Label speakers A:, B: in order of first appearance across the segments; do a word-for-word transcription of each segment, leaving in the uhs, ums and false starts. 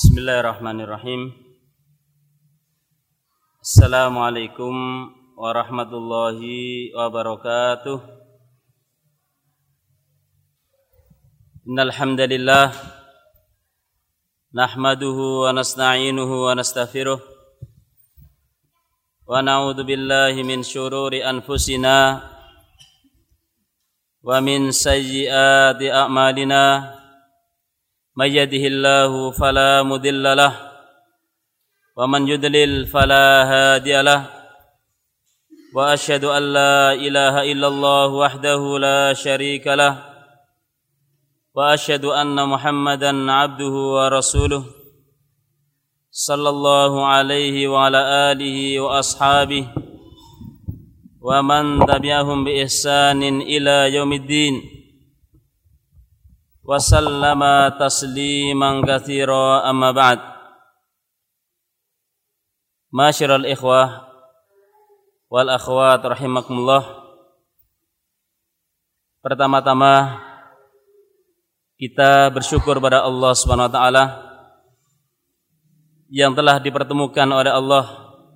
A: Bismillahirrahmanirrahim. Assalamualaikum warahmatullahi wabarakatuh. Innal hamdalillah nahmaduhu wa nasta'inuhu wa nastaghfiruh wa na'udzu billahi min syururi anfusina wa min sayyiati a'malina. May yahdihillahu fala mudilla lahu wa man yudlil fala hadiya lahu wa asyhadu an la ilaha illallah wahdahu la syarika lahu wa asyhadu anna Muhammadan abduhu wa rasuluh sallallahu alaihi wa ala alihi wa ashabihi wa man tabi'ahum bi ihsanin ila yaumiddin wa sallama tasliman katsira amma ba'd. Masyiral ikhwah wal akhwat rahimakumullah. Pertama-tama kita bersyukur pada Allah Subhanahu wa taala yang telah dipertemukan oleh Allah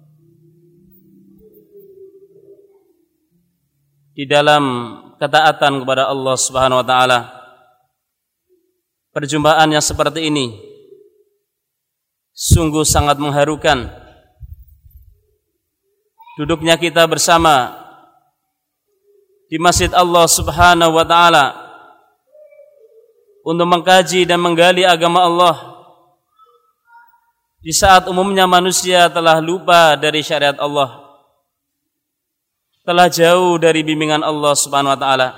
A: di dalam ketaatan kepada Allah Subhanahu wa taala. Perjumpaan yang seperti ini sungguh sangat mengharukan. Duduknya kita bersama di Masjid Allah Subhanahu wa taala untuk mengkaji dan menggali agama Allah di saat umumnya manusia telah lupa dari syariat Allah, telah jauh dari bimbingan Allah Subhanahu wa taala.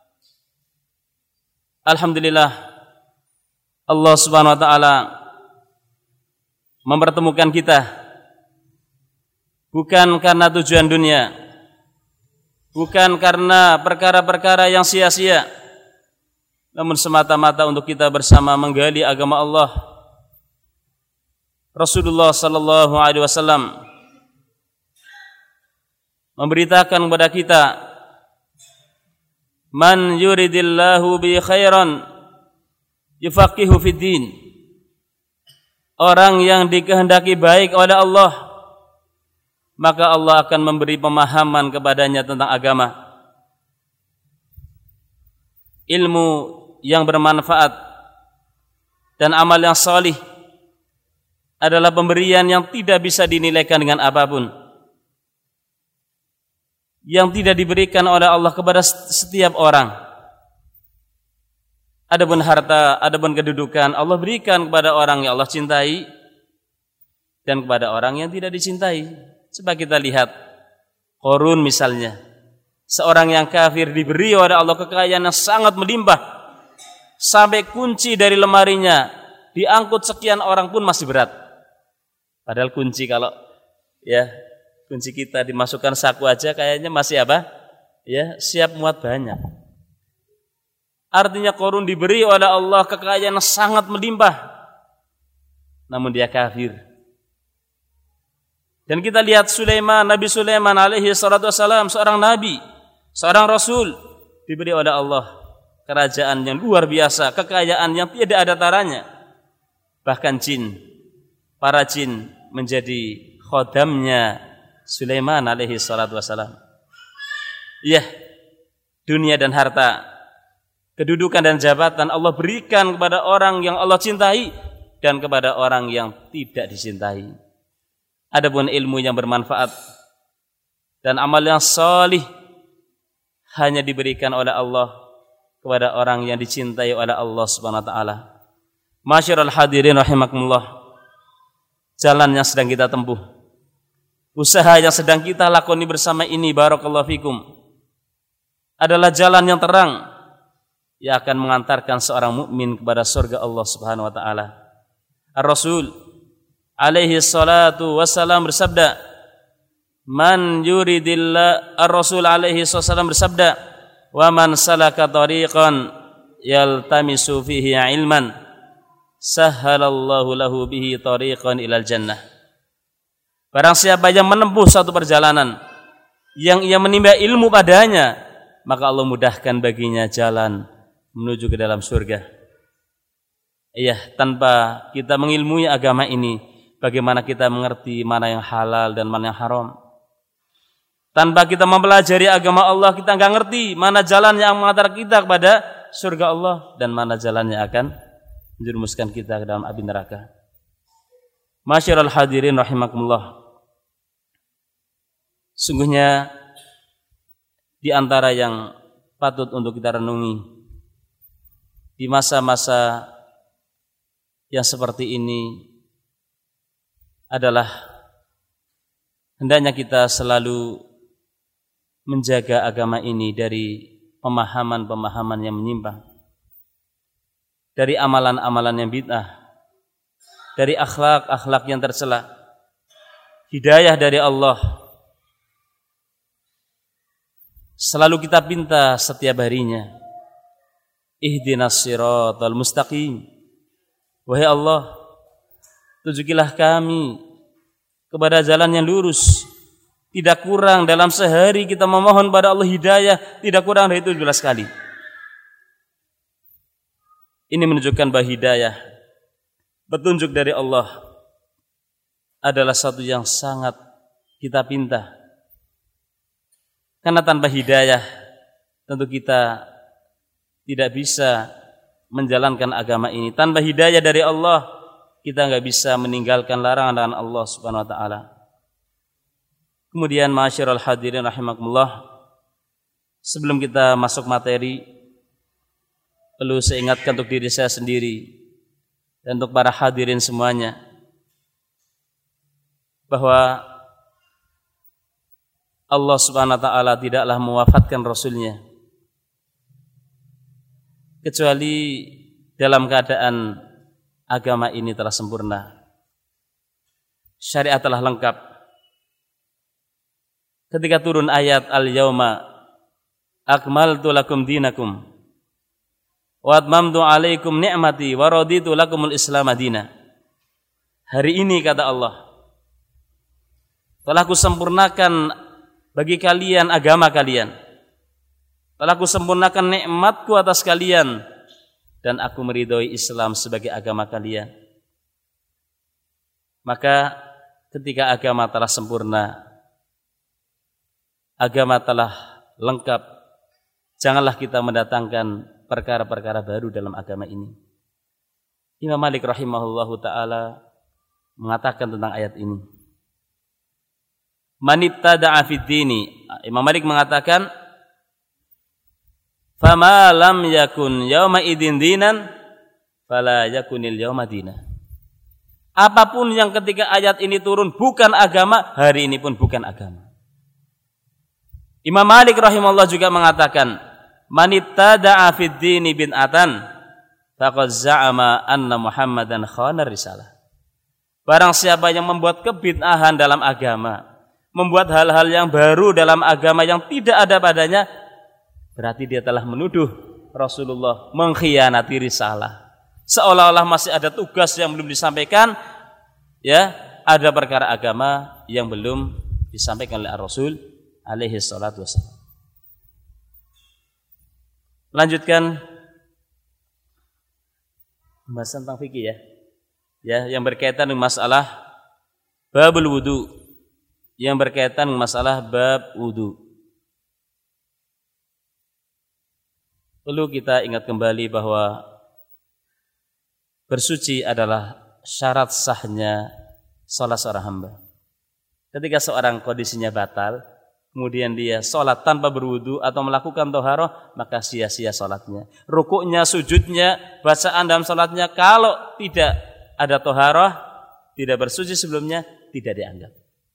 A: Alhamdulillah, Allah Subhanahu wa taala mempertemukan kita bukan karena tujuan dunia, bukan karena perkara-perkara yang sia-sia, namun semata-mata untuk kita bersama menggali agama Allah. Rasulullah sallallahu alaihi wasallam memberitakan kepada kita, man yuridillahu bi khairan yufaqihu fid din. Orang yang dikehendaki baik oleh Allah, maka Allah akan memberi pemahaman kepadanya tentang agama. Ilmu yang bermanfaat dan amal yang salih adalah pemberian yang tidak bisa dinilaikan dengan apapun, yang tidak diberikan oleh Allah kepada setiap orang. Adapun harta, adapun kedudukan Allah berikan kepada orang yang Allah cintai dan kepada orang yang tidak dicintai. Coba kita lihat Qarun misalnya, seorang yang kafir diberi oleh Allah kekayaan yang sangat melimpah, sampai kunci dari lemarinya diangkut sekian orang pun masih berat. Padahal kunci, kalau ya kunci kita dimasukkan saku aja kayaknya masih apa? Ya, siap muat banyak. Artinya Qarun diberi oleh Allah kekayaan yang sangat melimpah, namun dia kafir. Dan kita lihat Sulaiman, Nabi Sulaiman alaihi salatu wassalam, seorang nabi, seorang rasul, diberi oleh Allah kerajaan yang luar biasa, kekayaan yang tidak ada taranya. Bahkan jin, para jin menjadi khodamnya Sulaiman alaihi salatu wassalam. Iya, dunia dan harta, kedudukan dan jabatan Allah berikan kepada orang yang Allah cintai dan kepada orang yang tidak dicintai. Adapun ilmu yang bermanfaat dan amal yang salih hanya diberikan oleh Allah kepada orang yang dicintai oleh Allah Subhanahu wa taala. Masyiral hadirin rahimakumullah. Jalan yang sedang kita tempuh, usaha yang sedang kita lakoni bersama ini, barakallahu fikum, adalah jalan yang terang yang akan mengantarkan seorang mukmin kepada surga Allah Subhanahu wa taala. Ar-Rasul alaihi salatu wassalam bersabda, man yuridillah Ar-Rasul alaihi wasallam bersabda, wa man salaka tariqan yaltamisu fihi ilman sahhalallahu lahu bihi tariqan ilal jannah. Barang siapa yang menempuh satu perjalanan yang ia menimba ilmu padanya, maka Allah mudahkan baginya jalan menuju ke dalam surga. Iya, tanpa kita mengilmui agama ini, bagaimana kita mengerti mana yang halal dan mana yang haram? Tanpa kita mempelajari agama Allah, kita nggak ngerti mana jalan yang mengantar kita kepada surga Allah dan mana jalan yang akan menjerumuskan kita ke dalam api neraka. Masyiral hadirin rahimakumullah. Sungguhnya di antara yang patut untuk kita renungi di masa-masa yang seperti ini adalah hendaknya kita selalu menjaga agama ini dari pemahaman-pemahaman yang menyimpang, dari amalan-amalan yang bid'ah, dari akhlak-akhlak yang tercela. Hidayah dari Allah selalu kita pinta setiap harinya. Ihdinas siratal mustaqim. Wahai Allah, tunjukilah kami kepada jalan yang lurus. Tidak kurang dalam sehari kita memohon pada Allah hidayah, tidak kurang dari itu tujuh belas kali. Ini menunjukkan bahwa hidayah, petunjuk dari Allah adalah satu yang sangat kita pinta. Karena tanpa hidayah tentu kita tidak bisa menjalankan agama ini. Tanpa hidayah dari Allah, kita nggak bisa meninggalkan larangan Allah Subhanahu wa taala. Kemudian ma'asyiral hadirin rahimakumullah, sebelum kita masuk materi, perlu saya ingatkan untuk diri saya sendiri dan untuk para hadirin semuanya bahwa Allah Subhanahu wa taala tidaklah mewafatkan Rasulnya kecuali dalam keadaan agama ini telah sempurna, syariat telah lengkap. Ketika turun ayat al-yauma akmaltu lakum dinakum wa atmamtu alaikum ni'mati wa raditu lakumul islam madina. Hari ini kata Allah, telah kusempurnakan bagi kalian agama kalian, telah kusempurnakan nikmatku atas kalian, dan aku meridhoi Islam sebagai agama kalian. Maka ketika agama telah sempurna, agama telah lengkap, janganlah kita mendatangkan perkara-perkara baru dalam agama ini. Imam Malik rahimahullahu ta'ala mengatakan tentang ayat ini. Manibtada'a fid dini. Imam Malik mengatakan, fama lam yakun yauma idin dinan fala yakunil yauma dina. Apapun yang ketika ayat ini turun bukan agama, hari ini pun bukan agama. Imam Malik rahimahullah juga mengatakan, manittada'a fid dini bid'atan faqad za'ama anna Muhammadan khana risalah. Barang siapa yang membuat kebid'ahan dalam agama, membuat hal-hal yang baru dalam agama yang tidak ada padanya, berarti dia telah menuduh Rasulullah mengkhianati risalah. Seolah-olah masih ada tugas yang belum disampaikan, ya, ada perkara agama yang belum disampaikan oleh Rasul alaihi salatu wassalam. Lanjutkan pembahasan tentang fikih ya. Ya, yang berkaitan dengan masalah babul wudu. Yang berkaitan dengan masalah bab wudu. Perlu kita ingat kembali bahwa bersuci adalah syarat sahnya sholat seorang hamba. Ketika seorang kondisinya batal, kemudian dia sholat tanpa berwudu atau melakukan toharoh, maka sia-sia sholatnya. Rukuknya, sujudnya, bacaan dalam sholatnya, kalau tidak ada toharoh, tidak bersuci sebelumnya, tidak dianggap.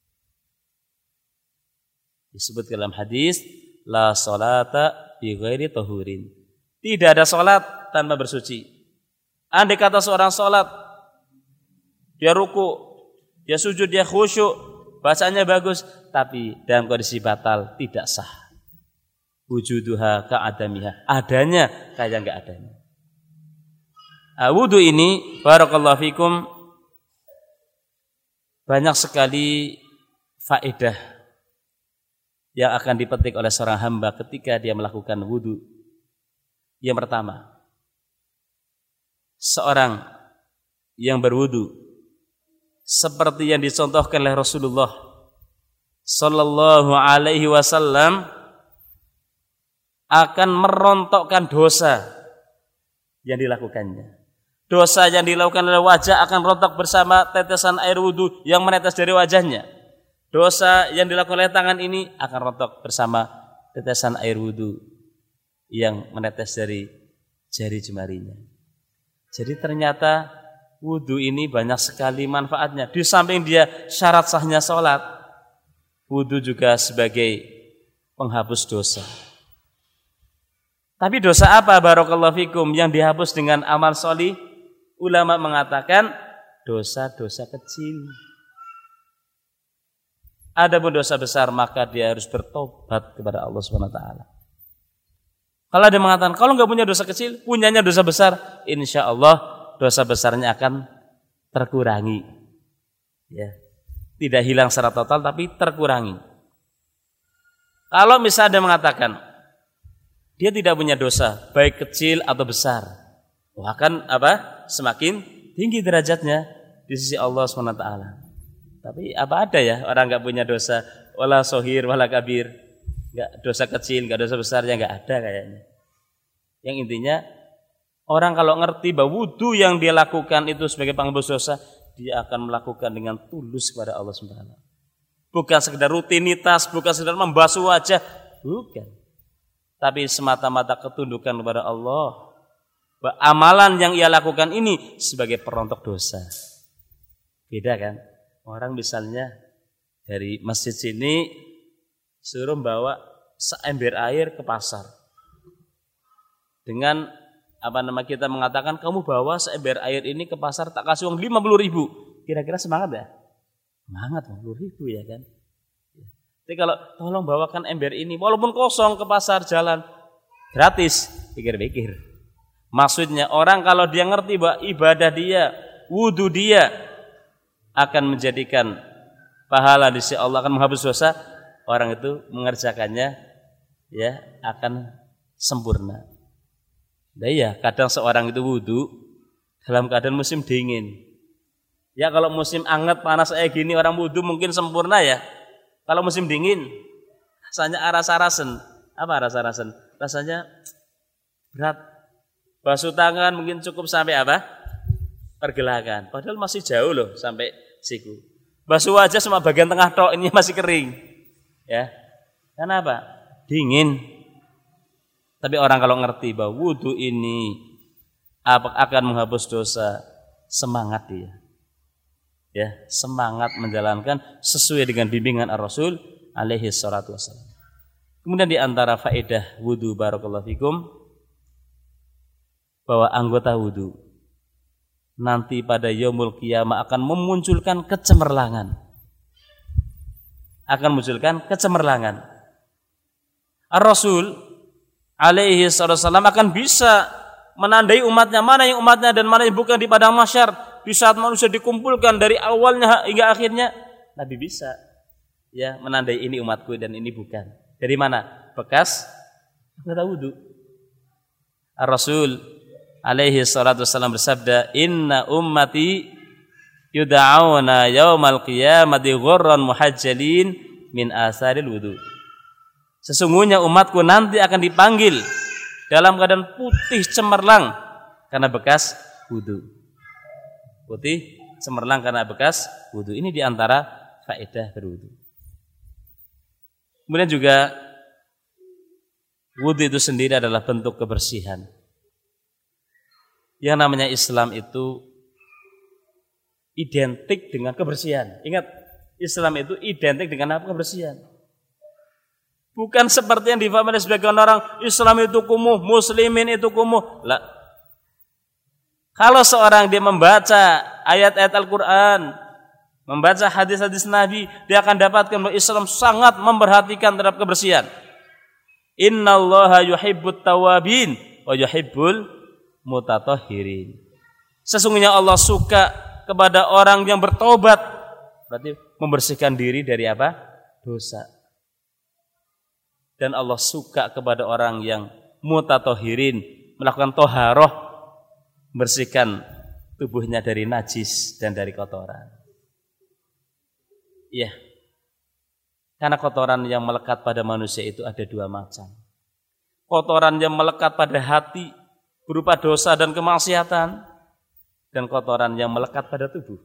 A: Disebut dalam hadis, la sholata bi ghairi tahurin. Tidak ada sholat tanpa bersuci. Andai kata seorang sholat, dia ruku, dia sujud, dia khusyuk, bacanya bagus, tapi dalam kondisi batal, tidak sah. Wujuduha ka'adamiha. Adanya kayak enggak adanya. Nah, wudu ini, barakallahu fikum, banyak sekali faedah yang akan dipetik oleh seorang hamba ketika dia melakukan wudu. Yang pertama, seorang yang berwudu seperti yang dicontohkan oleh Rasulullah sallallahu alaihi wasallam akan merontokkan dosa yang dilakukannya. Dosa yang dilakukan oleh wajah akan rontok bersama tetesan air wudu yang menetes dari wajahnya. Dosa yang dilakukan oleh tangan ini akan rontok bersama tetesan air wudu yang menetes dari jari jemarinya. Jadi ternyata wudu ini banyak sekali manfaatnya. Di samping dia syarat sahnya sholat, wudu juga sebagai penghapus dosa. Tapi dosa apa barakallahu fikum yang dihapus dengan amal sholih? Ulama mengatakan dosa-dosa kecil. Adapun dosa besar maka dia harus bertobat kepada Allah Subhanahu wa taala. Kalau ada mengatakan kalau nggak punya dosa kecil, punyanya dosa besar, insya Allah dosa besarnya akan terkurangi. Ya, tidak hilang secara total, tapi terkurangi. Kalau misalnya ada mengatakan dia tidak punya dosa, baik kecil atau besar, wah akan apa? Semakin tinggi derajatnya di sisi Allah Subhanahu wa taala. Tapi apa ada ya orang nggak punya dosa, wala sohir, wala kabir. Enggak dosa kecil, enggak dosa besarnya enggak ada kayaknya. Yang intinya orang kalau ngerti bahwa wudu yang dia lakukan itu sebagai penghapus dosa, dia akan melakukan dengan tulus kepada Allah Subhanahu wa taala. Bukan sekedar rutinitas, bukan sekedar membasuh wajah, bukan. Tapi semata-mata ketundukan kepada Allah. Bahwa amalan yang ia lakukan ini sebagai perontok dosa. Beda kan? Orang misalnya dari masjid sini suruh bawa seember air ke pasar. Dengan apa nama kita mengatakan kamu bawa seember air ini ke pasar tak kasih uang lima puluh ribu. Kira-kira semangat ya? Semangat lima puluh ribu ya kan? Jadi kalau tolong bawakan ember ini walaupun kosong ke pasar jalan gratis, pikir-pikir. Maksudnya orang kalau dia ngerti bahwa ibadah dia, wudu dia akan menjadikan pahala di sisi Allah, akan menghapus dosa, orang itu mengerjakannya ya akan sempurna. Nah ya, kadang seorang itu wudu dalam keadaan musim dingin. Ya kalau musim hangat panas kayak gini orang wudu mungkin sempurna ya. Kalau musim dingin rasanya aras-arasen. Apa aras-arasen? Rasanya berat. Basuh tangan mungkin cukup sampai apa? Pergelangan. Padahal masih jauh loh sampai siku. Basuh wajah cuma bagian tengah tok, ini masih kering. Ya. Kenapa? Dingin. Tapi orang kalau ngerti bahwa wudu ini akan menghapus dosa, semangat dia. Ya, semangat menjalankan sesuai dengan bimbingan Ar-Rasul alaihi salatu wassalam. Kemudian di antara faedah wudu barakallahu fikum bahwa anggota wudu nanti pada yaumul qiyamah akan memunculkan kecemerlangan. Akan memunculkan kecemerlangan. Ar-Rasul alaihi wasallam akan bisa menandai umatnya, mana yang umatnya dan mana yang bukan di padang mahsyar. Di saat manusia dikumpulkan dari awalnya hingga akhirnya, Nabi bisa ya menandai ini umatku dan ini bukan. Dari mana? Bekas anggota wudu. Ar-Rasul alaihi salatu wasallam bersabda, "Inna ummati yud'auna yaumal qiyamati ghurran muhajjalin min asaril wudu." Sesungguhnya umatku nanti akan dipanggil dalam keadaan putih cemerlang karena bekas wudu. Putih cemerlang karena bekas wudu. Ini diantara faedah berwudu. Kemudian juga wudu itu sendiri adalah bentuk kebersihan. Yang namanya Islam itu identik dengan kebersihan. Ingat, Islam itu identik dengan apa? Kebersihan. Bukan seperti yang difahami oleh sebagian orang, Islam itu kumuh, muslimin itu kumuh. Lah. Kalau seorang dia membaca ayat-ayat Al-Quran, membaca hadis-hadis Nabi, dia akan dapatkan bahwa Islam sangat memperhatikan terhadap kebersihan. Innallaha yuhibbut tawabin wa yuhibbul mutatahhirin. Sesungguhnya Allah suka kepada orang yang bertobat, berarti membersihkan diri dari apa? Dosa. Dan Allah suka kepada orang yang mutatahhirin, melakukan toharoh, membersihkan tubuhnya dari najis dan dari kotoran. Iya. Karena kotoran yang melekat pada manusia itu ada dua macam. Kotoran yang melekat pada hati berupa dosa dan kemaksiatan, dan kotoran yang melekat pada tubuh.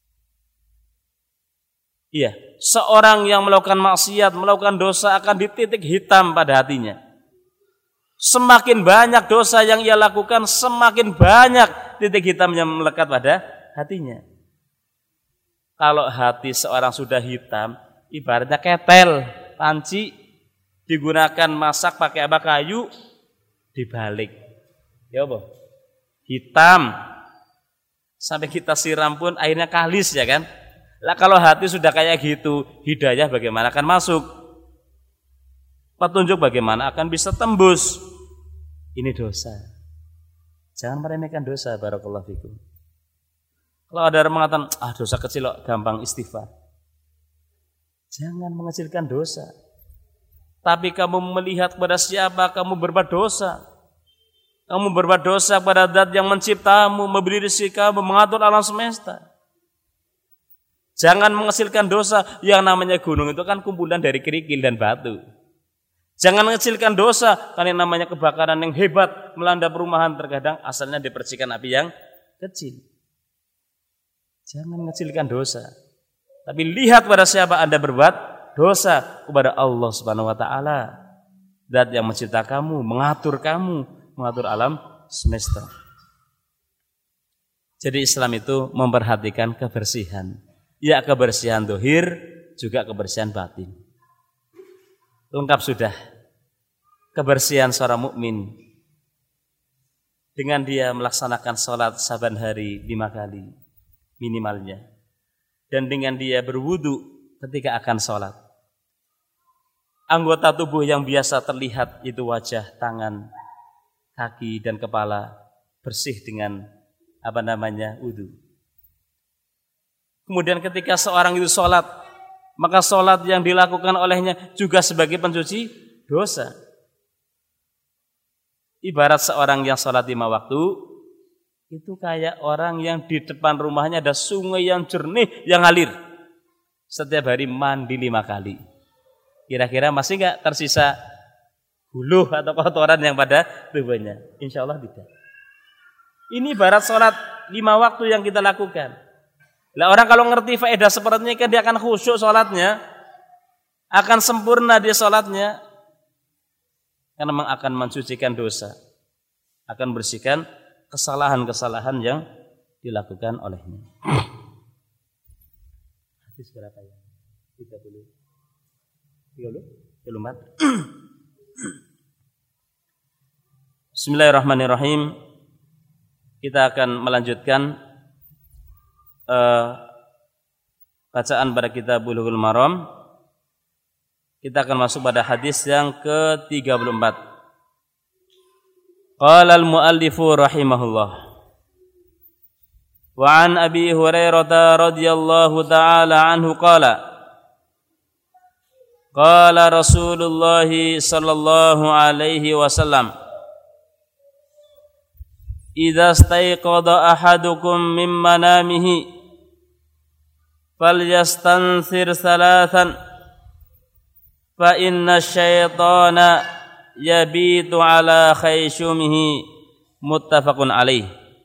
A: Iya, seorang yang melakukan maksiat, melakukan dosa akan dititik hitam pada hatinya. Semakin banyak dosa yang ia lakukan, semakin banyak titik hitam yang melekat pada hatinya. Kalau hati seorang sudah hitam, ibaratnya ketel, panci, digunakan masak pakai apa, kayu, dibalik. Ya apa? Hitam. Sampai kita siram pun airnya kalis, ya kan? Lah kalau hati sudah kayak gitu, hidayah bagaimana akan masuk? Petunjuk bagaimana akan bisa tembus? Ini dosa. Jangan meremehkan dosa, barakallahu fikum. Kalau ada orang mengatakan, ah dosa kecil kok, gampang istighfar. Jangan mengecilkan dosa. Tapi kamu melihat kepada siapa kamu berbuat dosa. Kamu berbuat dosa kepada Zat yang menciptamu, memberi rezeki kamu, mengatur alam semesta. Jangan mengecilkan dosa. Yang namanya gunung itu kan kumpulan dari kerikil dan batu. Jangan mengecilkan dosa, karena yang namanya kebakaran yang hebat melanda perumahan terkadang asalnya dipercikan api yang kecil. Jangan mengecilkan dosa. Tapi lihat pada siapa Anda berbuat dosa, kepada Allah Subhanahu wa taala. Zat yang mencipta kamu, mengatur kamu, mengatur alam semesta. Jadi Islam itu memperhatikan kebersihan. Ya, kebersihan zahir, juga kebersihan batin. Lengkap sudah kebersihan seorang mukmin dengan dia melaksanakan sholat saban hari lima kali minimalnya, dan dengan dia berwudu ketika akan sholat. Anggota tubuh yang biasa terlihat itu wajah, tangan, kaki dan kepala bersih dengan apa namanya wudu. Kemudian ketika seorang itu sholat, maka sholat yang dilakukan olehnya juga sebagai pencuci dosa. Ibarat seorang yang sholat lima waktu, itu kayak orang yang di depan rumahnya ada sungai yang jernih, yang ngalir. Setiap hari mandi lima kali. Kira-kira masih nggak tersisa buluh atau kotoran yang pada tubuhnya? Insya Allah tidak. Ini ibarat sholat lima waktu yang kita lakukan. Lah orang kalau ngerti faedah seperti ini kan dia akan khusyuk sholatnya, akan sempurna dia sholatnya, karena memang akan mensucikan dosa, akan bersihkan kesalahan-kesalahan yang dilakukan olehnya. Hadis berapa ya? tiga puluh. tiga puluh? tiga puluh empat. Bismillahirrahmanirrahim. Kita akan melanjutkan Uh, bacaan pada kitab Bulughul Maram. Kita akan masuk pada hadis yang ke tiga puluh empat. Qala al-muallifu rahimahullah. Wa an Abi Hurairah radhiyallahu ta'ala anhu qala Qala Rasulullah sallallahu alaihi wasallam, idza staiqadha ahadukum min manamihi falyastansir salatan fa inna syaitana yabitu ala khaysyumihi, muttafaqun alaih.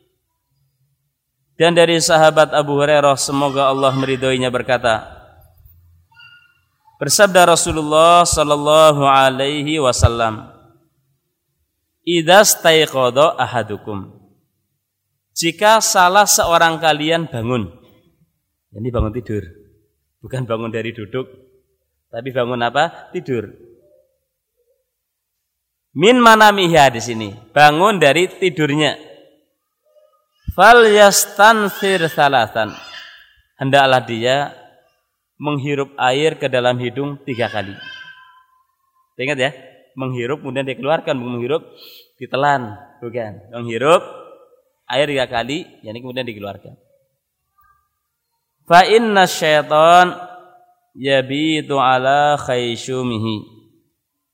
A: Dan dari sahabat Abu Hurairah, semoga Allah meridhoinya, berkata, bersabda Rasulullah sallallahu alaihi wasallam, idza staiqadha ahadukum, jika salah seorang kalian bangun. Ini bangun tidur, bukan bangun dari duduk, tapi bangun apa? Tidur. Min manamiha di sini, bangun dari tidurnya. Fal yastansir salatan, hendaklah dia menghirup air ke dalam hidung tiga kali. Ingat ya, menghirup kemudian dikeluarkan, menghirup ditelan, bukan? Menghirup air tiga kali, yani kemudian dikeluarkan. Fa inna syaitan yabitu ala khaysyumihi,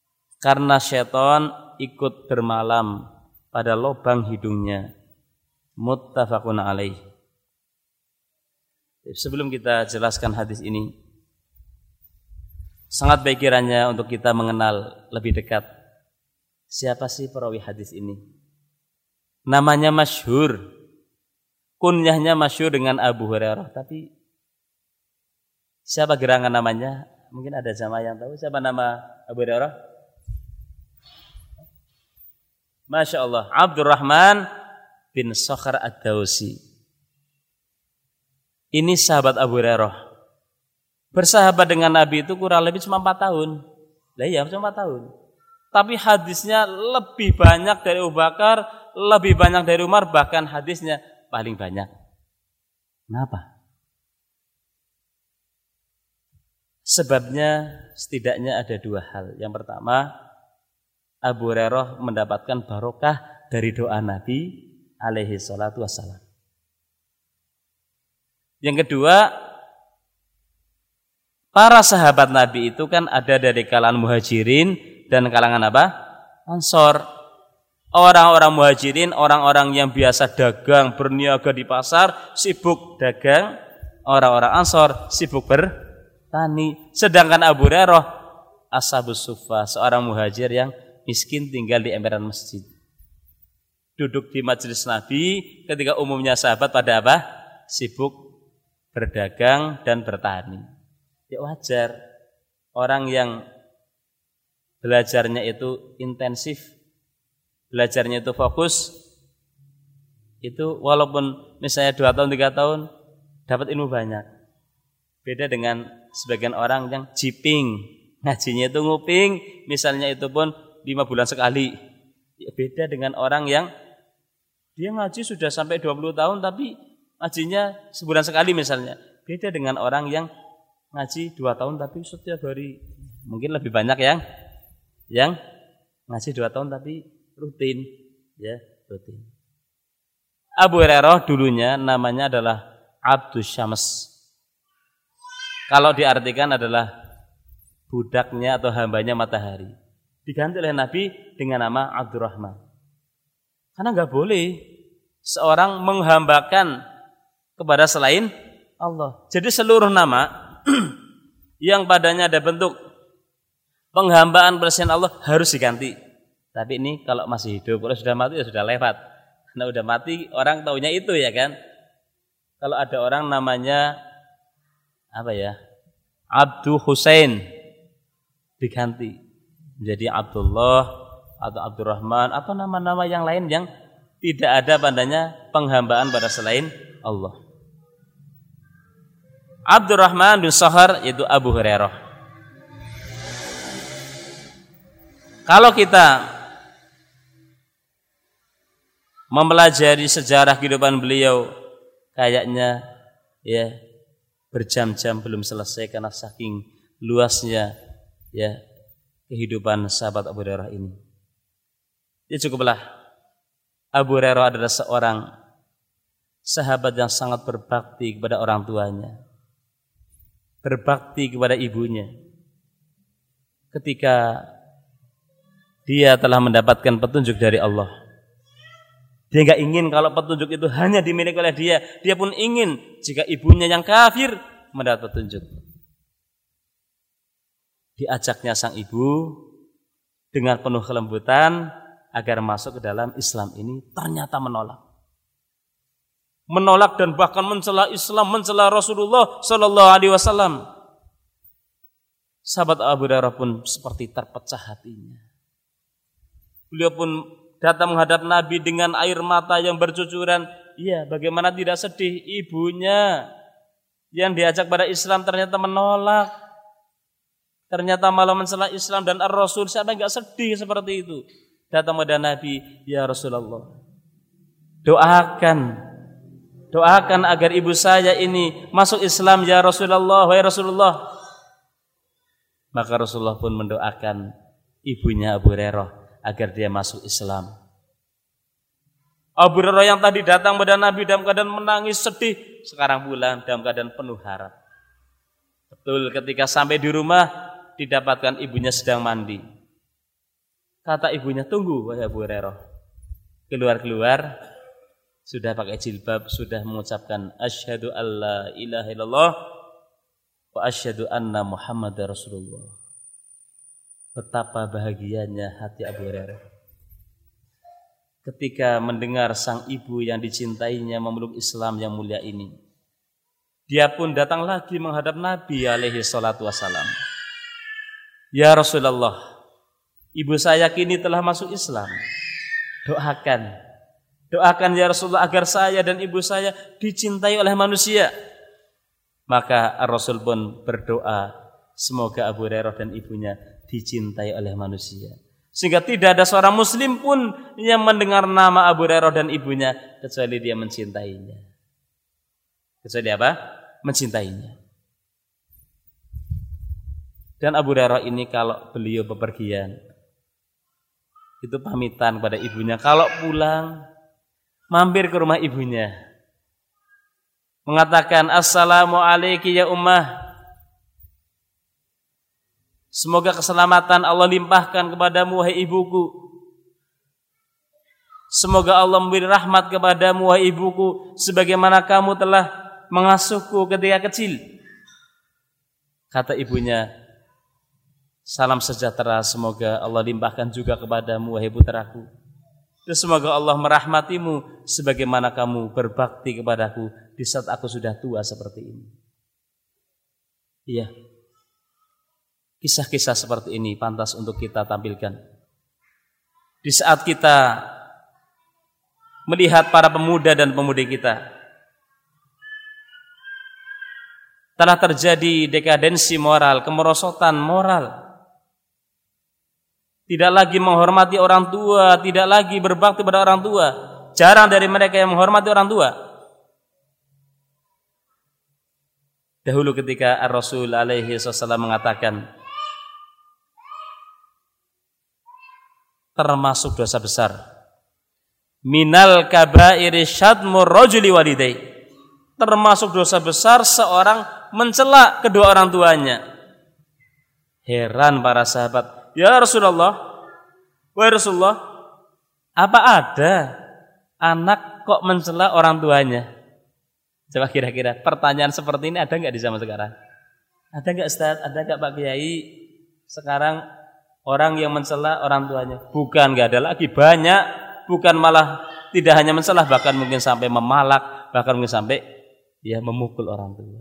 A: karena syaitan ikut bermalam pada lubang hidungnya. muttafaqun alaih. Sebelum kita jelaskan hadis ini, sangat baik kiranya untuk kita mengenal lebih dekat siapa sih perawi hadis ini. Namanya masyhur, kunyahnya masyhur dengan Abu Hurairah, tapi siapa gerangan namanya? Mungkin ada jamaah yang tahu siapa nama Abu Hurairah? Masya Allah, Abdurrahman bin Sakhar Ad-Dawsi. Ini sahabat Abu Hurairah. Bersahabat dengan Nabi itu kurang lebih cuma empat tahun. Lah iya, cuma empat tahun. Tapi hadisnya lebih banyak dari Abu Bakar, lebih banyak dari Umar, bahkan hadisnya paling banyak. Kenapa? Sebabnya setidaknya ada dua hal. Yang pertama, Abu Hurairah mendapatkan barokah dari doa Nabi alaihi salatu wassalam. Yang kedua, para sahabat Nabi itu kan ada dari kalangan muhajirin dan kalangan apa? Ansor. Orang-orang muhajirin, orang-orang yang biasa dagang, berniaga di pasar, sibuk dagang. Orang-orang ansor sibuk bertani. Sedangkan Abu Hurairah ashabus suffah, seorang muhajir yang miskin tinggal di emperan masjid. Duduk di majelis Nabi ketika umumnya sahabat pada apa? Sibuk berdagang dan bertani. Ya wajar, orang yang belajarnya itu intensif, belajarnya itu fokus, itu walaupun misalnya dua tahun, tiga tahun dapat ilmu banyak. Beda dengan sebagian orang yang jiping, ngajinya itu nguping, misalnya itu pun lima bulan sekali. Ya, beda dengan orang yang dia ngaji sudah sampai dua puluh tahun tapi ngajinya sebulan sekali misalnya. Beda dengan orang yang ngaji dua tahun tapi setiap hari. Mungkin lebih banyak yang yang ngaji dua tahun tapi rutin, ya, rutin. Abu Hurairah dulunya namanya adalah Abdus Syams. Kalau diartikan adalah budaknya atau hambanya matahari. Diganti oleh Nabi dengan nama Abdurrahman. Karena enggak boleh seorang menghambakan kepada selain Allah. Jadi seluruh nama yang padanya ada bentuk penghambaan berselain Allah harus diganti. Tapi ini kalau masih hidup, kalau sudah mati ya sudah lewat. Karena udah mati orang taunya itu ya kan. Kalau ada orang namanya apa ya? Abdu Husain, diganti menjadi Abdullah atau Abdurrahman atau nama-nama yang lain yang tidak ada padanya penghambaan pada selain Allah. Abdurrahman bin Sakhar yaitu Abu Hurairah. Kalau kita mempelajari sejarah kehidupan beliau, kayaknya ya berjam-jam belum selesai karena saking luasnya ya kehidupan sahabat Abu Hurairah ini. Ya cukuplah, Abu Hurairah adalah seorang sahabat yang sangat berbakti kepada orang tuanya, berbakti kepada ibunya. Ketika dia telah mendapatkan petunjuk dari Allah, dia enggak ingin kalau petunjuk itu hanya dimiliki oleh dia. Dia pun ingin jika ibunya yang kafir mendapat petunjuk. Diajaknya sang ibu dengan penuh kelembutan agar masuk ke dalam Islam ini, ternyata menolak. Menolak dan bahkan mencela Islam, mencela Rasulullah sallallahu alaihi wasallam. Sahabat Abu Hurairah pun seperti terpecah hatinya. Beliau pun datang menghadap Nabi dengan air mata yang bercucuran. Iya, bagaimana tidak sedih, ibunya yang diajak pada Islam ternyata menolak. Ternyata malah mencela Islam dan Ar-Rasul. Siapa yang enggak sedih seperti itu? Datang pada Nabi, ya Rasulullah, doakan, doakan agar ibu saya ini masuk Islam ya Rasulullah, wahai Rasulullah. Maka Rasulullah pun mendoakan ibunya Abu Hurairah agar dia masuk Islam. Abu Hurairah yang tadi datang pada Nabi dalam keadaan menangis sedih, sekarang pulang dalam keadaan penuh harap. Betul, ketika sampai di rumah didapatkan ibunya sedang mandi. Kata ibunya, tunggu wahai Abu Hurairah. Keluar-keluar sudah pakai jilbab, sudah mengucapkan asyhadu alla ilaha illallah wa asyhadu anna Muhammadar Rasulullah. Betapa bahagianya hati Abu Hurairah ketika mendengar sang ibu yang dicintainya memeluk Islam yang mulia ini. Dia pun datang lagi menghadap Nabi alaihi salatu wassalam. Ya Rasulullah, ibu saya kini telah masuk Islam. Doakan, doakan ya Rasulullah agar saya dan ibu saya dicintai oleh manusia. Maka Rasul pun berdoa, semoga Abu Hurairah dan ibunya dicintai oleh manusia. Sehingga tidak ada seorang muslim pun yang mendengar nama Abu Hurairah dan ibunya kecuali dia mencintainya. Kecuali apa? Mencintainya. Dan Abu Hurairah ini kalau beliau bepergian itu pamitan pada ibunya. Kalau pulang mampir ke rumah ibunya, mengatakan assalamu alayki ya ummah. Semoga keselamatan Allah limpahkan kepadamu wahai ibuku. Semoga Allah memberi rahmat kepadamu wahai ibuku sebagaimana kamu telah mengasuhku ketika kecil. Kata ibunya, salam sejahtera semoga Allah limpahkan juga kepadamu wahai putraku. Dan semoga Allah merahmatimu sebagaimana kamu berbakti kepadaku di saat aku sudah tua seperti ini. Iya. Kisah-kisah seperti ini pantas untuk kita tampilkan. Di saat kita melihat para pemuda dan pemudi kita telah terjadi dekadensi moral, kemerosotan moral. Tidak lagi menghormati orang tua, tidak lagi berbakti pada orang tua. Jarang dari mereka yang menghormati orang tua. Dahulu ketika Ar-Rasul alaihi wasallam mengatakan termasuk dosa besar, minal kabairi syatmur rajuli walidai, termasuk dosa besar seorang mencela kedua orang tuanya. Heran para sahabat, ya Rasulullah, wahai Rasulullah, apa ada anak kok mencela orang tuanya? Coba kira-kira pertanyaan seperti ini ada nggak di zaman sekarang? Ada nggak Ustaz? Ada nggak Pak Kiai? Sekarang orang yang mencela orang tuanya? Bukan nggak ada lagi, banyak. Bukan malah tidak hanya mencela, bahkan mungkin sampai memalak, bahkan mungkin sampai ya memukul orang tua.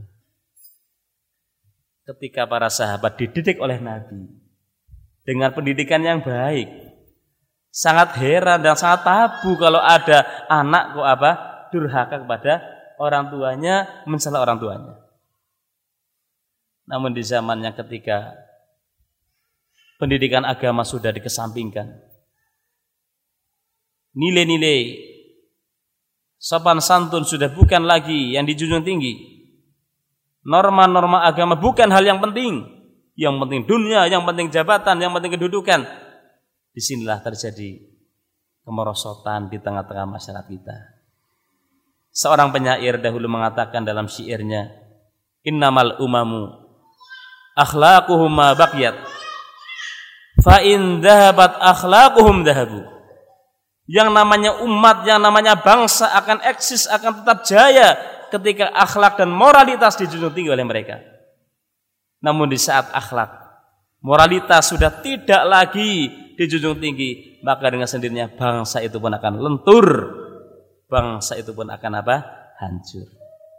A: Ketika para sahabat dididik oleh Nabi dengan pendidikan yang baik, sangat heran dan sangat tabu kalau ada anak kok apa durhaka kepada orang tuanya, mencela orang tuanya. Namun di zamannya ketika pendidikan agama sudah dikesampingkan, nilai-nilai sopan santun sudah bukan lagi yang dijunjung tinggi. Norma-norma agama bukan hal yang penting. Yang penting dunia, yang penting jabatan, yang penting kedudukan. Disinilah terjadi kemerosotan di tengah-tengah masyarakat kita. Seorang penyair dahulu mengatakan dalam syairnya, innamal umamu akhlaquhum ma baqiyat fa in dhahabat akhlaquhum dhahabu. Yang namanya umat, yang namanya bangsa akan eksis, akan tetap jaya ketika akhlak dan moralitas dijunjung tinggi oleh mereka. Namun di saat akhlak, moralitas sudah tidak lagi dijunjung tinggi, maka dengan sendirinya bangsa itu pun akan lentur. Bangsa itu pun akan apa? Hancur.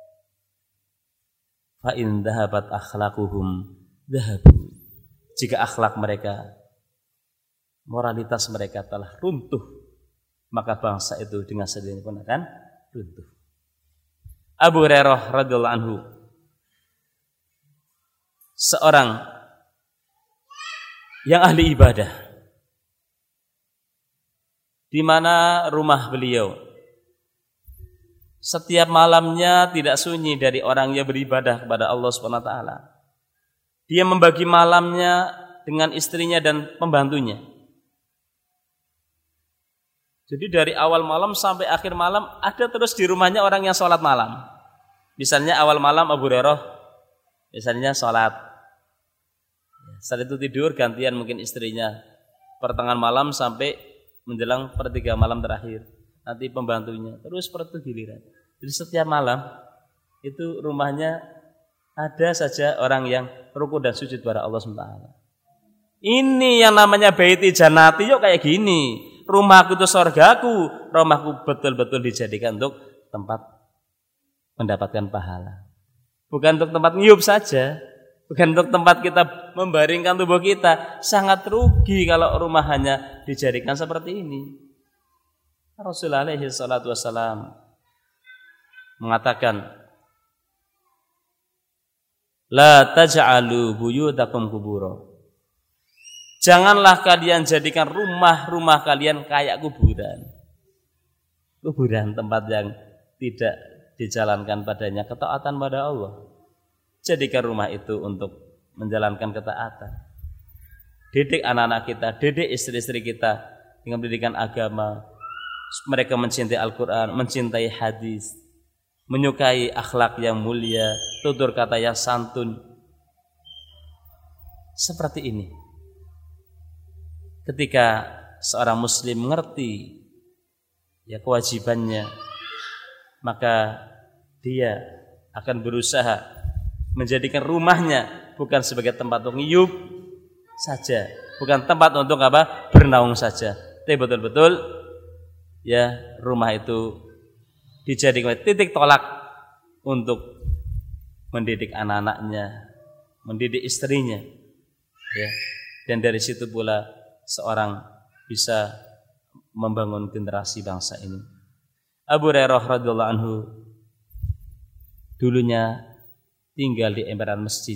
A: Fa in dhahabat akhlaquhum dhahabu. Jika akhlak mereka, moralitas mereka telah runtuh, maka bangsa itu dengan sendirinya pun akan runtuh. Abu Hurairah radhiyallahu anhu, seorang yang ahli ibadah, di mana rumah beliau setiap malamnya tidak sunyi dari orang yang beribadah kepada Allah subhanahu wa taala. Dia membagi malamnya dengan istrinya dan pembantunya. Jadi dari awal malam sampai akhir malam ada terus di rumahnya orang yang sholat malam. Misalnya awal malam Abu Hurairah misalnya sholat, setelah itu tidur gantian mungkin istrinya pertengahan malam sampai menjelang pertiga malam terakhir. nanti pembantunya, terus seperti itu giliran. Jadi setiap malam itu rumahnya ada saja orang yang ruku dan sujud kepada Allah subhanahu wa taala. Ini yang namanya baiti jannati yuk kayak gini. Rumahku itu surgaku, rumahku betul-betul dijadikan untuk tempat mendapatkan pahala. Bukan untuk tempat ngiyup saja, bukan untuk tempat kita membaringkan tubuh kita. Sangat rugi kalau rumah hanya dijadikan seperti ini. Rasulullah alaihi salatu wassalam mengatakan, la taj'alu buyutakum kubura. Janganlah kalian jadikan rumah-rumah kalian kayak kuburan. Kuburan, tempat yang tidak dijalankan padanya ketaatan pada Allah. Jadikan rumah itu untuk menjalankan ketaatan. Didik anak-anak kita, didik istri-istri kita dengan pendidikan agama. Mereka mencintai Al-Quran, mencintai hadis, menyukai akhlak yang mulia, tutur kata yang santun. Seperti ini. Ketika seorang muslim mengerti ya kewajibannya, maka dia akan berusaha menjadikan rumahnya bukan sebagai tempat untuk ngiyup saja, bukan tempat untuk apa? Bernaung saja. Tapi betul-betul ya rumah itu dijadikan titik tolak untuk mendidik anak-anaknya, mendidik istrinya. Ya. Dan dari situ pula seorang bisa membangun generasi bangsa ini. Abu Hurairah radhiyallahu anhu dulunya tinggal di emperan masjid.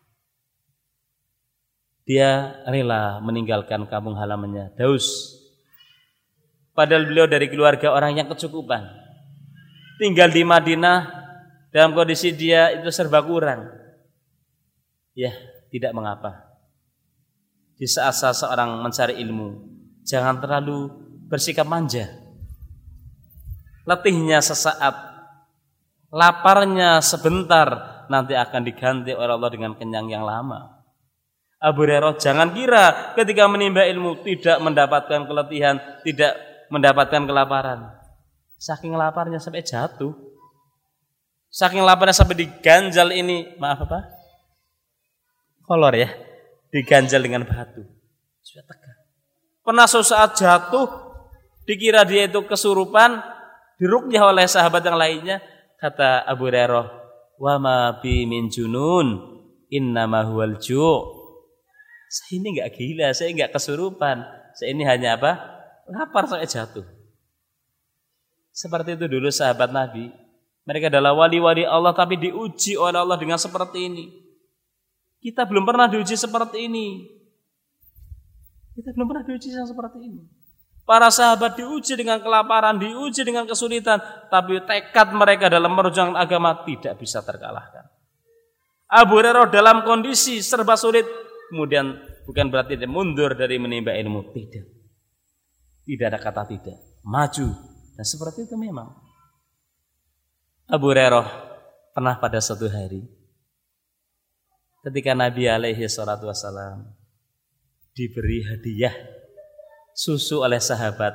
A: Dia rela meninggalkan kampung halamannya, Daus. Padahal beliau dari keluarga orang yang kecukupan. Tinggal di Madinah dalam kondisi dia itu serba kurang. Ya, tidak mengapa. Di saat-saat seorang mencari ilmu, jangan terlalu bersikap manja. Letihnya sesaat, laparnya sebentar, nanti akan diganti oleh Allah dengan kenyang yang lama. Abu Hurairah jangan kira ketika menimba ilmu tidak mendapatkan keletihan, tidak mendapatkan kelaparan. Saking laparnya sampai jatuh. Saking laparnya sampai diganjal ini, maaf apa? Kolor ya. Diganjal dengan batu. Sudah tegak. Pernah suatu saat jatuh, dikira dia itu kesurupan, diruqyah oleh sahabat yang lainnya. Kata Abu Hurairah, wa ma bi min junun, innama huwal ju'. Saya ini enggak gila, saya enggak kesurupan. Saya ini hanya apa? Lapar saya jatuh. Seperti itu dulu sahabat Nabi. Mereka adalah wali-wali Allah tapi diuji oleh Allah dengan seperti ini. Kita belum pernah diuji seperti ini. Kita belum pernah diuji yang seperti ini. Para sahabat diuji dengan kelaparan, diuji dengan kesulitan, tapi tekad mereka dalam memperjuangkan agama tidak bisa terkalahkan. Abu Hurairah dalam kondisi serba sulit, kemudian bukan berarti dia mundur dari menimba ilmu, tidak. Tidak ada kata tidak, maju. Dan seperti itu memang. Abu Hurairah pernah pada suatu hari ketika Nabi alaihi salatu wassalam diberi hadiah susu oleh sahabat,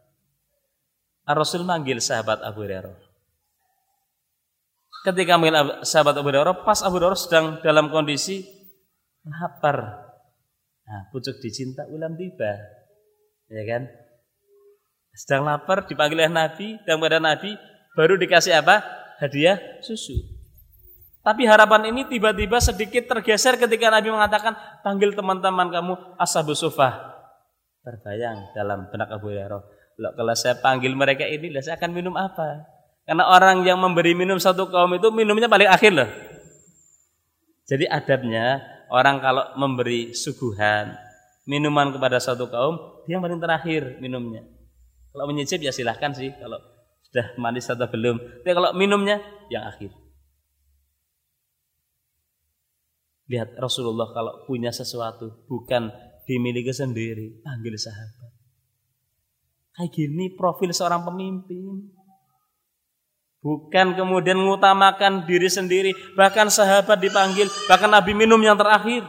A: Rasul manggil sahabat Abu Hurairah. Ketika manggil sahabat Abu Hurairah, pas Abu Hurairah sedang dalam kondisi lapar. Nah, pucuk dicinta ulam tiba. Ya kan? Sedang lapar dipanggil oleh Nabi, dan pada Nabi baru dikasih apa? Hadiah susu. Tapi harapan ini tiba-tiba sedikit tergeser ketika Nabi mengatakan, panggil teman-teman kamu ashabus suffah. Terbayang dalam benak Abu Hurairah, loh, kalau saya panggil mereka ini, saya akan minum apa? Karena orang yang memberi minum satu kaum itu minumnya paling akhir loh. Jadi adabnya orang kalau memberi suguhan minuman kepada satu kaum, dia yang paling terakhir minumnya. Kalau menyicip ya silahkan sih, kalau sudah manis atau belum. Tapi kalau minumnya yang akhir. Lihat Rasulullah kalau punya sesuatu bukan dimiliki sendiri, panggil sahabat. Kayak gini profil seorang pemimpin. Bukan kemudian mengutamakan diri sendiri, bahkan sahabat dipanggil, bahkan Nabi minum yang terakhir.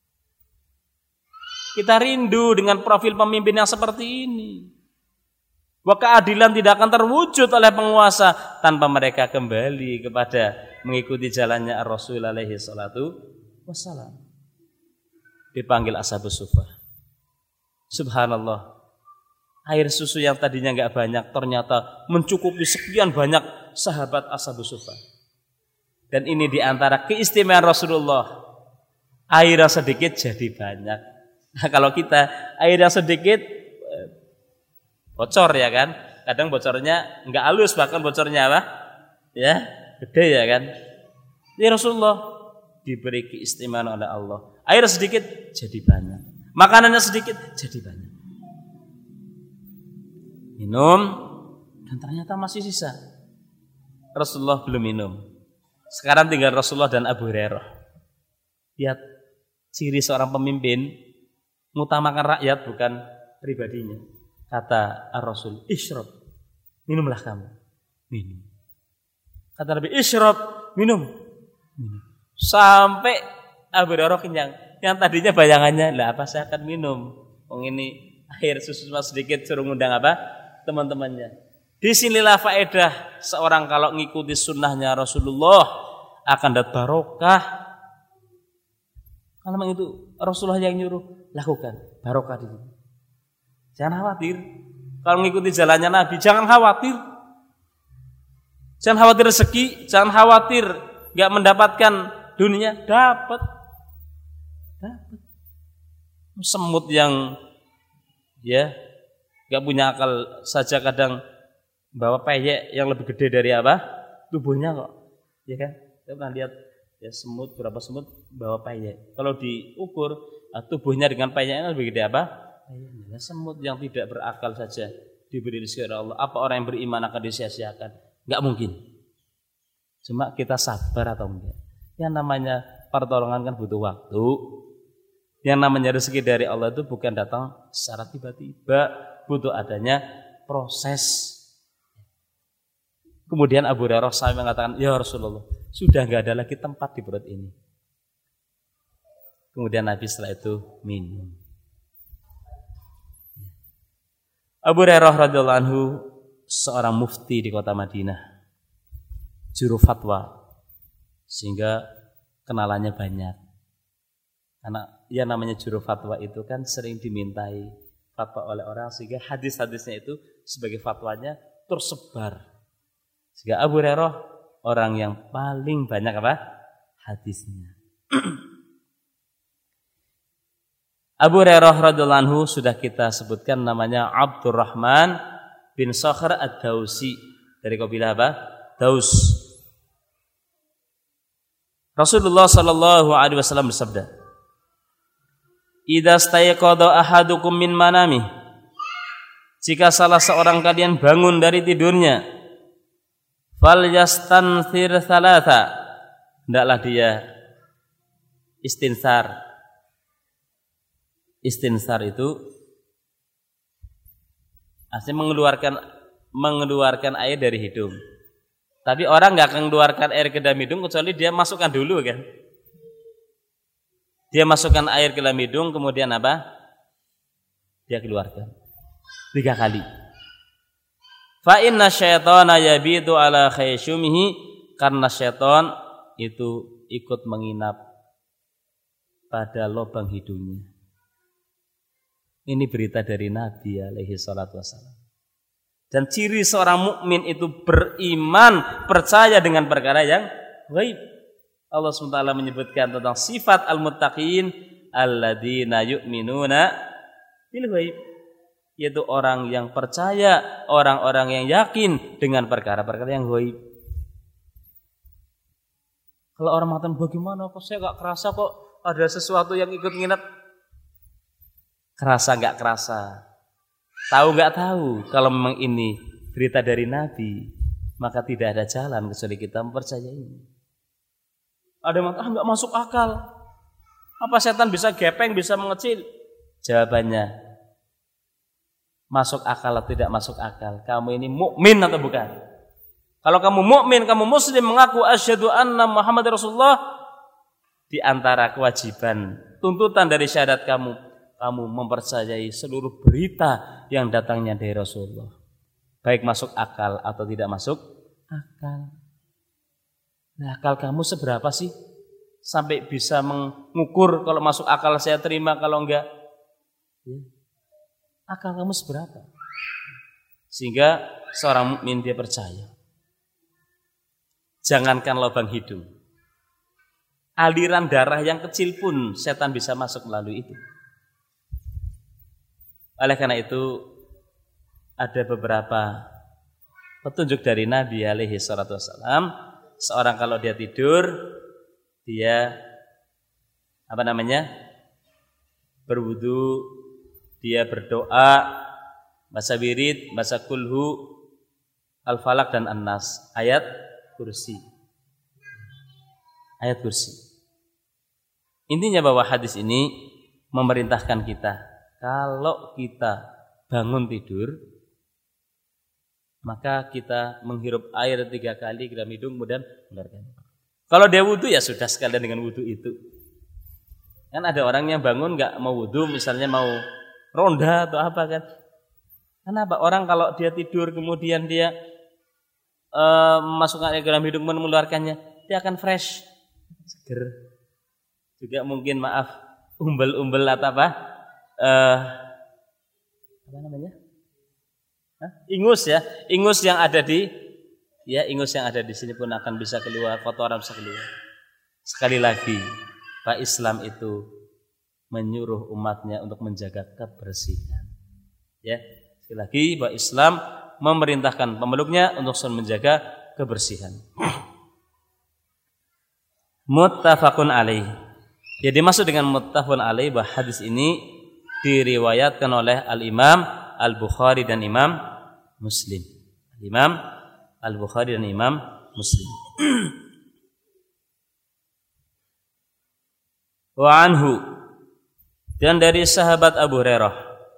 A: Kita rindu dengan profil pemimpin yang seperti ini. Wa keadilan tidak akan terwujud oleh penguasa tanpa mereka kembali kepada mengikuti jalannya Ar-Rasul alaihi salatu wassalam. Dipanggil Ashabus Suffah. Subhanallah. Air susu yang tadinya enggak banyak ternyata mencukupi sekian banyak sahabat Ashabus Suffah. Dan ini diantara keistimewaan Rasulullah. Air yang sedikit jadi banyak. Nah, kalau kita air yang sedikit bocor ya kan, kadang bocornya enggak halus, bahkan bocornya apa? Ya, gede ya kan. Ini Rasulullah diberi keistimewaan oleh Allah. Air sedikit jadi banyak, makanannya sedikit jadi banyak. Minum dan ternyata masih sisa. Rasulullah belum minum. Sekarang tinggal Rasulullah dan Abu Hurairah. Lihat ciri seorang pemimpin, mengutamakan rakyat bukan pribadinya. Kata Ar-Rasul, isyrab, minumlah kamu. Minum. Kata Nabi, isyrab, minum. Minum. Sampai Abu Hurairah kenyang. Yang tadinya bayangannya, lah apa saya akan minum? Oh ini air susu cuma sedikit, suruh ngundang apa? Teman-temannya. Disinilah faedah seorang kalau ngikuti sunnahnya Rasulullah akan dapat barokah. Kalau memang itu Rasulullah yang nyuruh, lakukan barokah di sini. Jangan khawatir. Kalau mengikuti jalannya Nabi, jangan khawatir. Jangan khawatir rezeki, jangan khawatir enggak mendapatkan dunia, dapat. Dapat. Semut yang ya enggak punya akal saja kadang bawa peyek yang lebih gede dari apa? Tubuhnya kok. Ya kan? Kita pernah lihat ya semut, berapa semut bawa peyek. Kalau diukur tubuhnya dengan peyeknya lebih gede apa? Ya, semut yang tidak berakal saja diberi rezeki oleh Allah. Apa orang yang beriman akan disia-siakan? Enggak mungkin. Cuma kita sabar atau enggak. Yang namanya pertolongan kan butuh waktu. Yang namanya rezeki dari Allah itu bukan datang secara tiba-tiba, butuh adanya proses. Kemudian Abu Hurairah sampai mengatakan, "Ya Rasulullah, sudah enggak ada lagi tempat di perut ini." Kemudian Nabi setelah itu minum. Abu Hurairah radhiyallahu anhu seorang mufti di kota Madinah, juru fatwa, sehingga kenalannya banyak. Karena yang namanya juru fatwa itu kan sering dimintai fatwa oleh orang, sehingga hadis-hadisnya itu sebagai fatwanya tersebar. Sehingga Abu Hurairah orang yang paling banyak apa? Hadisnya. Abu Hurairah radhiyallahu anhu sudah kita sebutkan namanya Abdurrahman bin Sakhr ad-Dausi, dari kabilah apa? Daus. Rasulullah sallallahu alaihi wasallam bersabda, "Idza stayqadha ahadukum min manamih." Jika salah seorang kalian bangun dari tidurnya, falyastanthir thalatha. Hendaklah dia istinsar. Istinsar itu artinya mengeluarkan mengeluarkan air dari hidung. Tapi orang nggak akan mengeluarkan air ke dalam hidung kecuali dia masukkan dulu kan. Dia masukkan air ke dalam hidung, kemudian apa? Dia keluarkan tiga kali. Fa inna syaitana yabitu ala khaysyumihi, karena syaitan itu ikut menginap pada lubang hidungnya. Ini berita dari Nabi alaihi salatu wassalam. Dan ciri seorang mukmin itu beriman, percaya dengan perkara yang ghaib. Allah subhanahu wa taala menyebutkan tentang sifat al-muttaqin alladzina yu'minuna bil ghaib, yaitu orang yang percaya, orang-orang yang yakin dengan perkara-perkara yang ghaib. Kalau orang mengatakan bagaimana kok saya enggak kerasa kok ada sesuatu yang ikut nginep. Kerasa enggak kerasa, tahu enggak tahu, kalau memang ini berita dari Nabi, maka tidak ada jalan kecuali kita mempercayainya. Ada yang mengatakan, ah, enggak masuk akal. Apa setan bisa gepeng, bisa mengecil? Jawabannya, masuk akal atau tidak masuk akal. Kamu ini mukmin atau bukan? Kalau kamu mukmin, kamu muslim, mengaku asyhadu anna Muhammad Rasulullah, di antara kewajiban, tuntutan dari syahadat kamu, kamu mempercayai seluruh berita yang datangnya dari Rasulullah. baik masuk akal atau tidak masuk akal. Nah, akal kamu seberapa sih sampai bisa mengukur kalau masuk akal saya terima, kalau enggak ya. Akal kamu seberapa? Sehingga seorang mukmin dia percaya. Jangankan lubang hidung, aliran darah yang kecil pun setan bisa masuk melalui itu. Oleh karena itu ada beberapa petunjuk dari Nabi alaihi salatu wassalam. Seorang kalau dia tidur, dia apa namanya? berwudu, dia berdoa, baca wirid, baca kulhu, al-falak dan an-nas, ayat kursi. Ayat kursi. Intinya bahwa hadis ini memerintahkan kita, kalau kita bangun tidur, maka kita menghirup air tiga kali ke dalam hidung, kemudian mengeluarkan. Kalau dia wudu ya sudah sekalian dengan wudu itu. Kan ada orang yang bangun nggak mau wudu, misalnya mau ronda atau apa kan? Kenapa? Orang kalau dia tidur kemudian dia uh, memasukkan air ke dalam hidung mengeluarkannya, dia akan fresh, seger. Juga mungkin maaf umbel-umbel atau apa? Uh, apa namanya? Hah? Ingus ya, ingus yang ada di ya ingus yang ada di sini pun akan bisa keluar, kotoran bisa keluar. Sekali lagi, Pak Islam itu menyuruh umatnya untuk menjaga kebersihan. Ya, sekali lagi, Pak Islam memerintahkan pemeluknya untuk selalu menjaga kebersihan. Muttafaqun alaih. Jadi maksud dengan muttafaqun alaih bahwa hadis ini diriwayatkan oleh Al-Imam Al-Bukhari dan Imam Muslim. Imam Al-Bukhari dan Imam Muslim. Wa anhu, dan dari sahabat Abu Hurairah,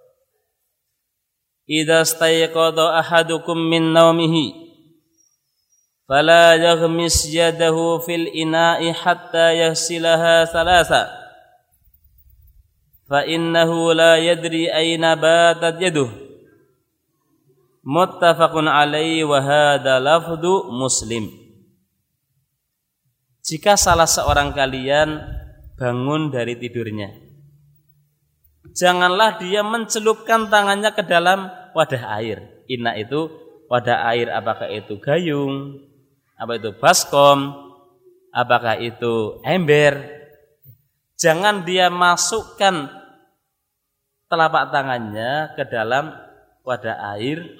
A: idza stayqadha ahadukum min naumihi fala yaghmis yadahu fil ina'i hatta yaghsilaha thalatha fa innahu la yadri ayna batat yaduhu. Muttafaqun alaihi wa hadha lafdhu Muslim. Jika salah seorang kalian bangun dari tidurnya, janganlah dia mencelupkan tangannya ke dalam wadah air. Ina itu wadah air, apakah itu gayung, apa itu baskom, apakah itu ember. Jangan dia masukkan telapak tangannya ke dalam wadah air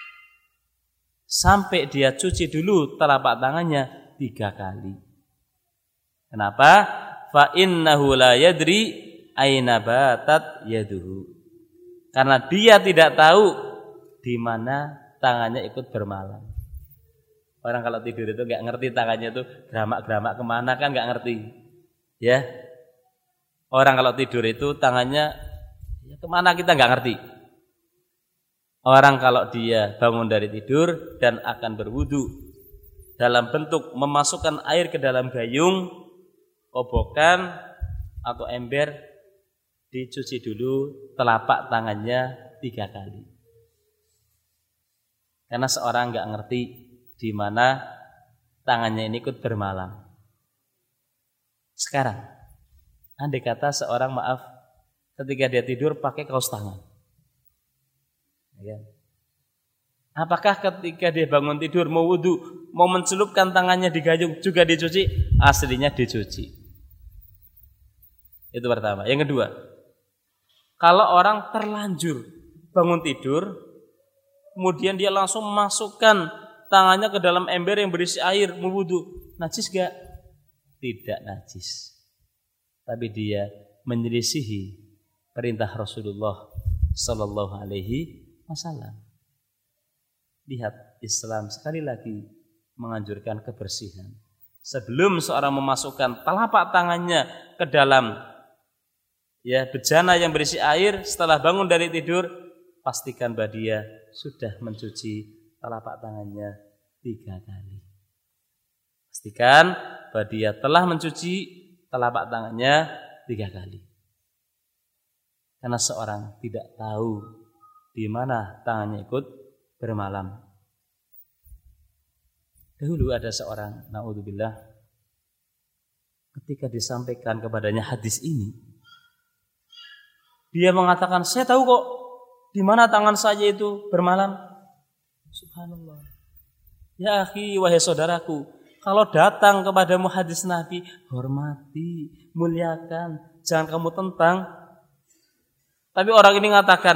A: sampai dia cuci dulu telapak tangannya tiga kali. Kenapa? Fa innahu la yadri aina batat yaduhu. Karena dia tidak tahu di mana tangannya ikut bermalam. Orang kalau tidur itu nggak ngerti tangannya itu geramak-geramak kemana, kan nggak ngerti. Ya. Orang kalau tidur itu tangannya ya kemana kita nggak ngerti. Orang kalau dia bangun dari tidur dan akan berwudu dalam bentuk memasukkan air ke dalam gayung, kobokan atau ember, dicuci dulu telapak tangannya tiga kali. Karena seorang nggak ngerti di mana tangannya ini ikut bermalam. Sekarang, andai kata seorang maaf ketika dia tidur pakai kaos tangan. Ya. Apakah ketika dia bangun tidur mau wudu, mau mencelupkan tangannya di gayung juga dicuci? Aslinya dicuci. Itu pertama. Yang kedua, kalau orang terlanjur bangun tidur, kemudian dia langsung memasukkan tangannya ke dalam ember yang berisi air, mau wudu, najis gak? Tidak najis. Tapi dia menyelisihi perintah Rasulullah Sallallahu Alaihi Wasallam. Lihat, Islam sekali lagi menganjurkan kebersihan. Sebelum seorang memasukkan telapak tangannya ke dalam ya bejana yang berisi air, setelah bangun dari tidur, pastikan bahwa dia sudah mencuci telapak tangannya tiga kali. Pastikan bahwa dia telah mencuci telapak tangannya tiga kali. Karena seorang tidak tahu di mana tangannya ikut bermalam. Dahulu ada seorang, naudzubillah, ketika disampaikan kepadanya hadis ini, dia mengatakan, saya tahu kok di mana tangan saya itu bermalam. Subhanallah. Ya akhi, wahai saudaraku, kalau datang kepadamu hadis Nabi, hormati, muliakan, jangan kamu tentang. Tapi orang ini mengatakan,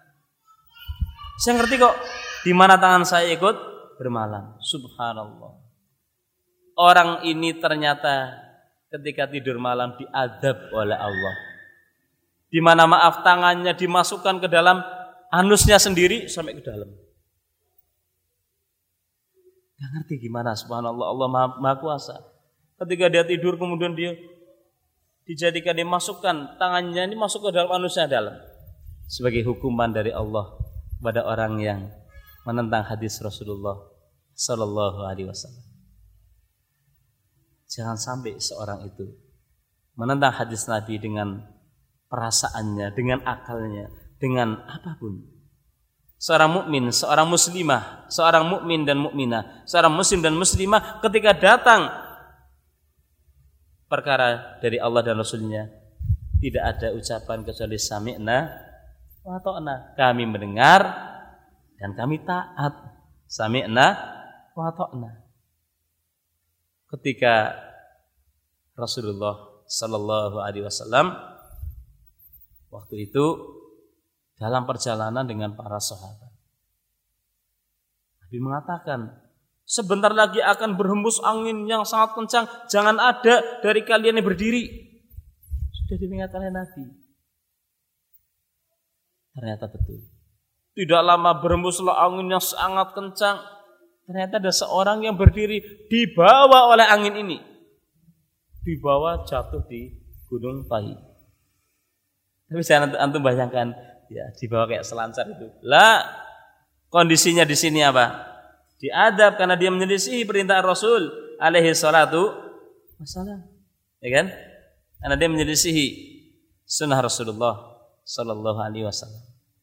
A: saya ngerti kok di mana tangan saya ikut bermalam. Subhanallah. Orang ini ternyata ketika tidur malam diadab oleh Allah. Di mana maaf tangannya dimasukkan ke dalam anusnya sendiri sampai ke dalam. Gak ngerti gimana, subhanallah, Allah maha, maha kuasa. Ketika dia tidur kemudian dia dijadikan, dimasukkan tangannya ini masuk ke dalam anusnya dalam. Sebagai hukuman dari Allah kepada orang yang menentang hadis Rasulullah Sallallahu Alaihi Wasallam. Jangan sampai seorang itu menentang hadis Nabi dengan perasaannya, dengan akalnya, dengan apapun. Seorang mukmin, seorang muslimah, seorang mukmin dan mukminah, seorang muslim dan muslimah ketika datang perkara dari Allah dan Rasulnya, tidak ada ucapan kecuali sami'na wa ta'na. Kami mendengar dan kami taat. Sami'na wa ta'na. Ketika Rasulullah Sallallahu Alaihi Wasallam waktu itu dalam perjalanan dengan para sahabat, Nabi mengatakan, sebentar lagi akan berhembus angin yang sangat kencang, jangan ada dari kalian yang berdiri. Sudah diingatkan oleh Nabi. Ternyata betul. Tidak lama berhembuslah angin yang sangat kencang. Ternyata ada seorang yang berdiri, dibawa oleh angin ini, dibawa jatuh di Gunung Tahi. Tapi jangan antum bayangkan, ya dibawa kayak selancar itu. Lah, kondisinya di sini apa? Diadab karena dia menyelisihi perintah Rasul alaihi salatu wassalam. Ya kan? Karena dia menyelisihi sunnah Rasulullah sallallahu alaihi wasallam.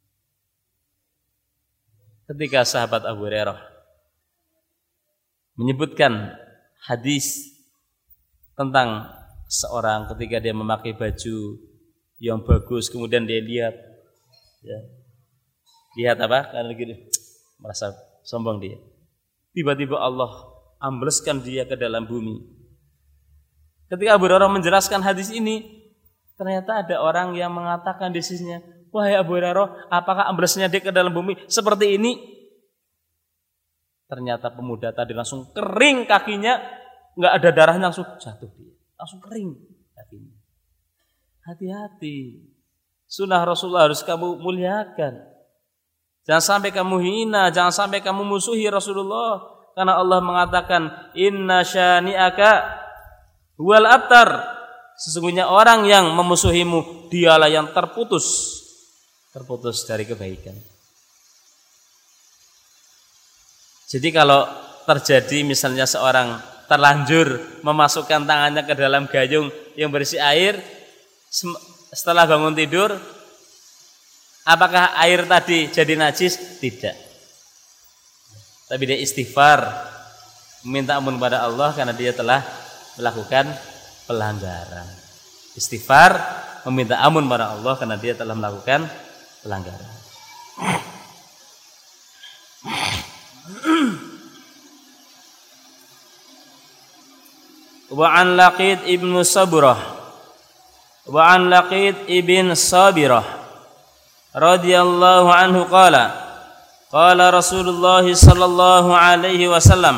A: Ketika sahabat Abu Hurairah menyebutkan hadis tentang seorang ketika dia memakai baju yang bagus, kemudian dia lihat, ya, lihat apa? Karena gitu merasa sombong dia. Tiba-tiba Allah ambleskan dia ke dalam bumi. Ketika Abu Hurairah menjelaskan hadis ini, ternyata ada orang yang mengatakan di sisinya, wahai Abu Hurairah, apakah amblesnya dia ke dalam bumi seperti ini? Ternyata pemuda tadi langsung kering kakinya, nggak ada darahnya, langsung jatuh dia, langsung kering kakinya. Hati-hati, sunnah Rasulullah harus kamu muliakan. Jangan sampai kamu hina, jangan sampai kamu musuhi Rasulullah, karena Allah mengatakan inna syani'aka wal abtar. Sesungguhnya orang yang memusuhimu dialah yang terputus, terputus dari kebaikan. Jadi kalau terjadi misalnya seorang terlanjur memasukkan tangannya ke dalam gayung yang berisi air, setelah bangun tidur, apakah air tadi jadi najis? Tidak. Tapi dia istighfar, meminta ampun kepada Allah karena dia telah melakukan pelanggaran. Istighfar, meminta ampun kepada Allah karena dia telah melakukan pelanggaran. Wa an Laqid ibnu Sabrah wa an Laqid ibn Sabirah radhiyallahu anhu qala qala Rasulullah sallallahu alaihi wasallam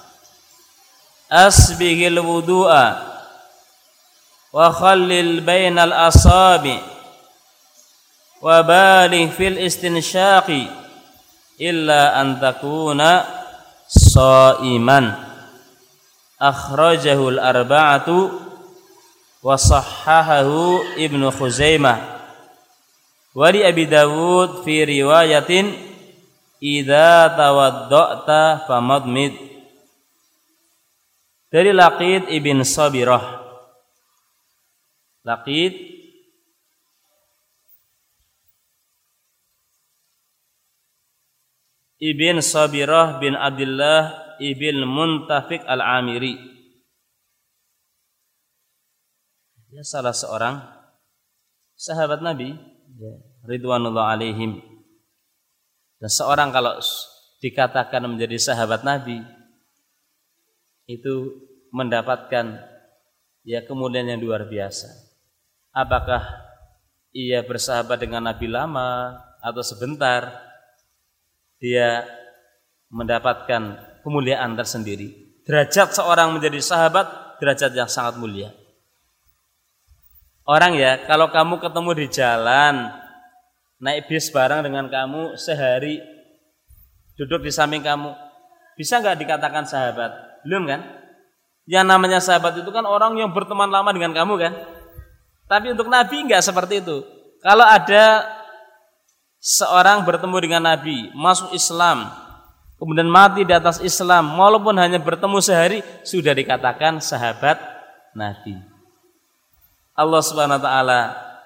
A: asbighil wudu'a wa khallil bainal asabi wa baligh fil istinsyaqi illa an takuna shaiman. Akhrajahul arba'atu wa sahhahahu Ibnu Khuzaimah wa li Abi Dawud fi riwayatin idza tawadda'ta famadmid. Dari Laqid ibn Sabirah. Laqid ibn Sabirah bin Abdullah ibn Muntafiq al-Amiri. Dia salah seorang sahabat Nabi, ya, ridwanullah alaihim. Dan seorang kalau dikatakan menjadi sahabat Nabi itu mendapatkan ya kemuliaan yang luar biasa. Apakah ia bersahabat dengan Nabi lama atau sebentar, dia mendapatkan kemuliaan tersendiri. Derajat seorang menjadi sahabat, derajat yang sangat mulia. Orang ya, kalau kamu ketemu di jalan, naik bis bareng dengan kamu sehari, duduk di samping kamu, bisa nggak dikatakan sahabat? Belum kan? Yang namanya sahabat itu kan orang yang berteman lama dengan kamu kan? Tapi untuk Nabi nggak seperti itu. Kalau ada seorang bertemu dengan Nabi, masuk Islam, kemudian mati di atas Islam, walaupun hanya bertemu sehari, sudah dikatakan sahabat Nabi. Allah Subhanahu wa taala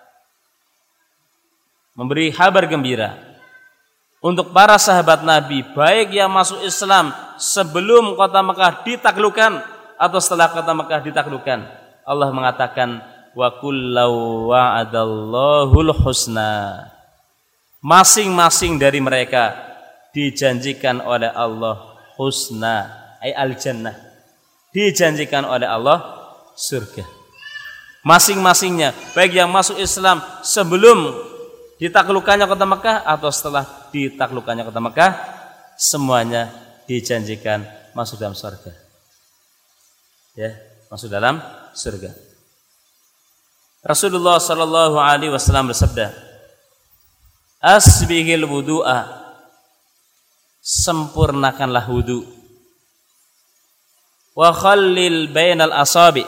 A: memberi kabar gembira untuk para sahabat Nabi, baik yang masuk Islam sebelum kota Mekah ditaklukkan atau setelah kota Mekah ditaklukkan. Allah mengatakan wa kullu wa'adallahul husna. Masing-masing dari mereka dijanjikan oleh Allah husna, ay al-jannah. Dijanjikan oleh Allah surga. Masing-masingnya, baik yang masuk Islam sebelum ditaklukkannya kota Mekah atau setelah ditaklukkannya kota Mekah, semuanya dijanjikan masuk dalam surga. Ya, masuk dalam surga. Rasulullah sallallahu alaihi wasallam bersabda, asbihil wudu'a, sempurnakanlah wudu, wa khallil bainal asabi,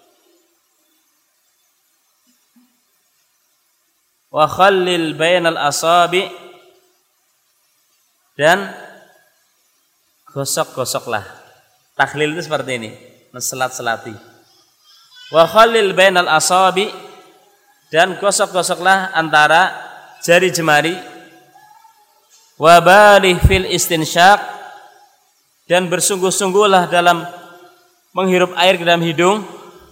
A: wa khallil bainal asabi, dan gosok-gosoklah. Takhlil itu seperti ini, menselat-selati. Wa khallil bainal asabi, dan gosok-gosoklah antara jari jemari. Wa balih fil istinsyaq, dan bersungguh-sungguhlah dalam menghirup air ke dalam hidung.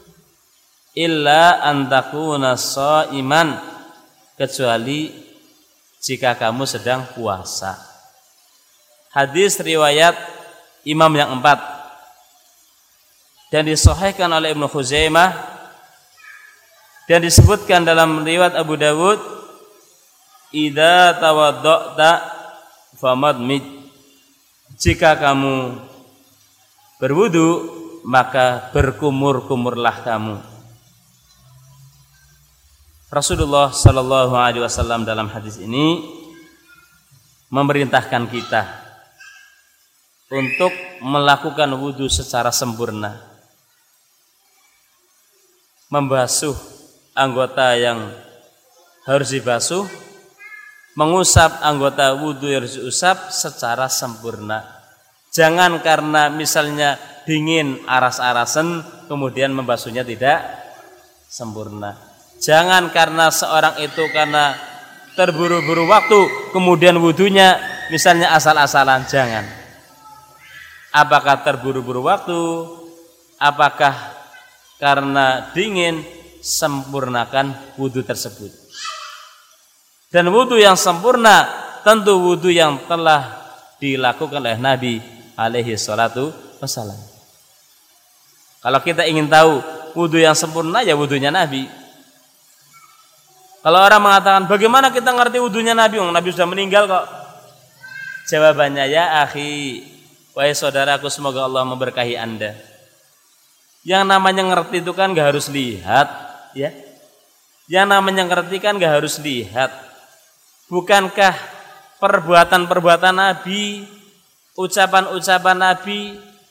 A: Illa an takuna shaiman, kecuali jika kamu sedang puasa. Hadis riwayat Imam yang empat dan disahihkan oleh Ibnu Khuzaimah, dan disebutkan dalam riwayat Abu Dawud, idza tawadda'ta famadmid, jika kamu berwudu maka berkumur-kumurlah kamu. Rasulullah sallallahu alaihi wasallam dalam hadis ini memerintahkan kita untuk melakukan wudu secara sempurna, membasuh anggota yang harus dibasuh, mengusap anggota wudu yang harus diusap secara sempurna. Jangan karena misalnya dingin aras-arasan kemudian membasuhnya tidak sempurna. Jangan karena seorang itu karena terburu-buru waktu kemudian wudunya misalnya asal-asalan. Jangan. Apakah terburu-buru waktu? Apakah karena dingin? Sempurnakan wudu tersebut. Dan wudu yang sempurna tentu wudu yang telah dilakukan oleh Nabi alaihi salatu wassalam. Kalau kita ingin tahu wudu yang sempurna, ya wudunya Nabi. Kalau orang mengatakan bagaimana kita ngerti wudunya Nabi? Oh, Nabi sudah meninggal kok. Jawabannya, ya akhi, wahai saudaraku, semoga Allah memberkahi Anda. Yang namanya ngerti itu kan gak harus lihat, ya. Yang namanya ngerti kan gak harus lihat. Bukankah perbuatan-perbuatan Nabi, ucapan-ucapan Nabi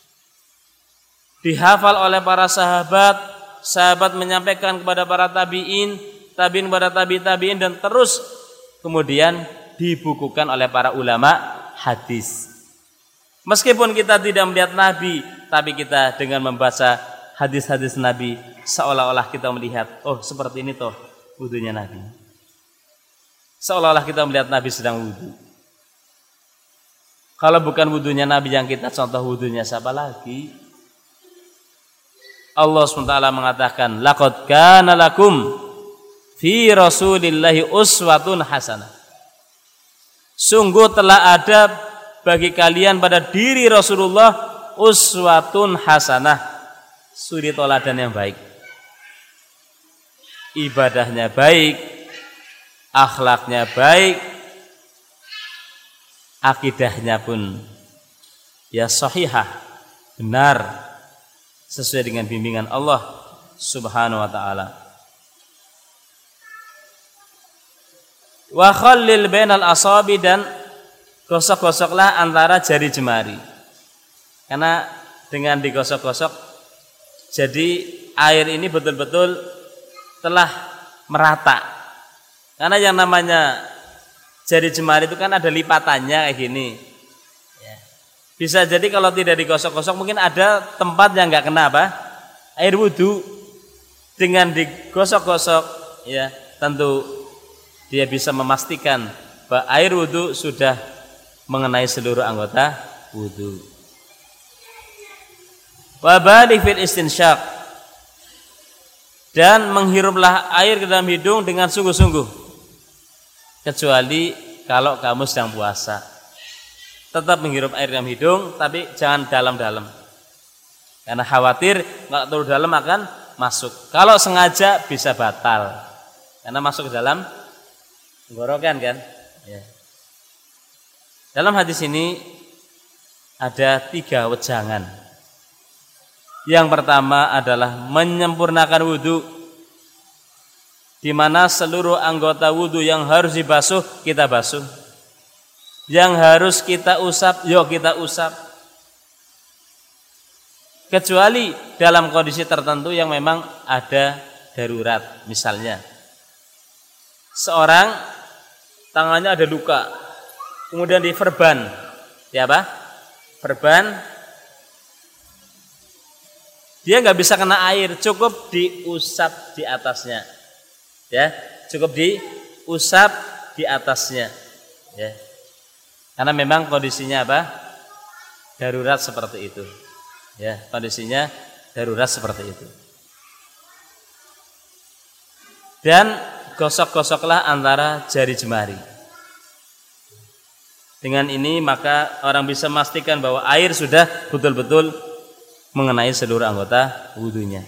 A: dihafal oleh para sahabat, sahabat menyampaikan kepada para tabi'in, tabi'in kepada tabi tabi'in, dan terus kemudian dibukukan oleh para ulama hadis. Meskipun kita tidak melihat Nabi, tapi kita dengan membaca hadis-hadis Nabi seolah-olah kita melihat, oh seperti ini toh wudunya Nabi. Seolah-olah kita melihat Nabi sedang wudu. Kalau bukan wudunya Nabi yang kita contoh, wudunya siapa lagi? Allah subhanahu wa taala mengatakan, laqad kana lakum fi rasulillahi uswatun hasanah. Sungguh telah ada bagi kalian pada diri Rasulullah uswatun hasanah, suri toladan yang baik. Ibadahnya baik, akhlaknya baik, akidahnya pun ya sahihah, benar, sesuai dengan bimbingan Allah Subhanahu wa taala. Wa khallil bainal asabi, dan gosok-gosoklah antara jari jemari. Karena dengan digosok-gosok jadi air ini betul-betul telah merata. Karena yang namanya jari jemari itu kan ada lipatannya kayak gini. Bisa jadi kalau tidak digosok-gosok mungkin ada tempat yang nggak kena apa? Air wudhu. Dengan digosok-gosok ya tentu dia bisa memastikan bahwa air wudhu sudah mengenai seluruh anggota wudhu. Wa baligh fil istinsyaq, dan menghiruplah air ke dalam hidung dengan sungguh-sungguh, kecuali kalau kamu sedang puasa. Tetap menghirup air dalam hidung, tapi jangan dalam-dalam, karena khawatir kalau terlalu dalam akan masuk. Kalau sengaja bisa batal, karena masuk ke dalam tenggorokan kan. Ya. Dalam hadis ini ada tiga wejangan. Yang pertama adalah menyempurnakan wudhu, di mana seluruh anggota wudhu yang harus dibasuh kita basuh, yang harus kita usap yuk kita usap, kecuali dalam kondisi tertentu yang memang ada darurat. Misalnya seorang tangannya ada luka, kemudian diverban, ya apa? Verban, dia nggak bisa kena air, cukup diusap di atasnya, ya, cukup diusap di atasnya, ya, karena memang kondisinya apa? Darurat seperti itu, ya, kondisinya darurat seperti itu. Dan gosok-gosoklah antara jari jemari. Dengan ini maka orang bisa memastikan bahwa air sudah betul-betul mengenai seluruh anggota wudhunya.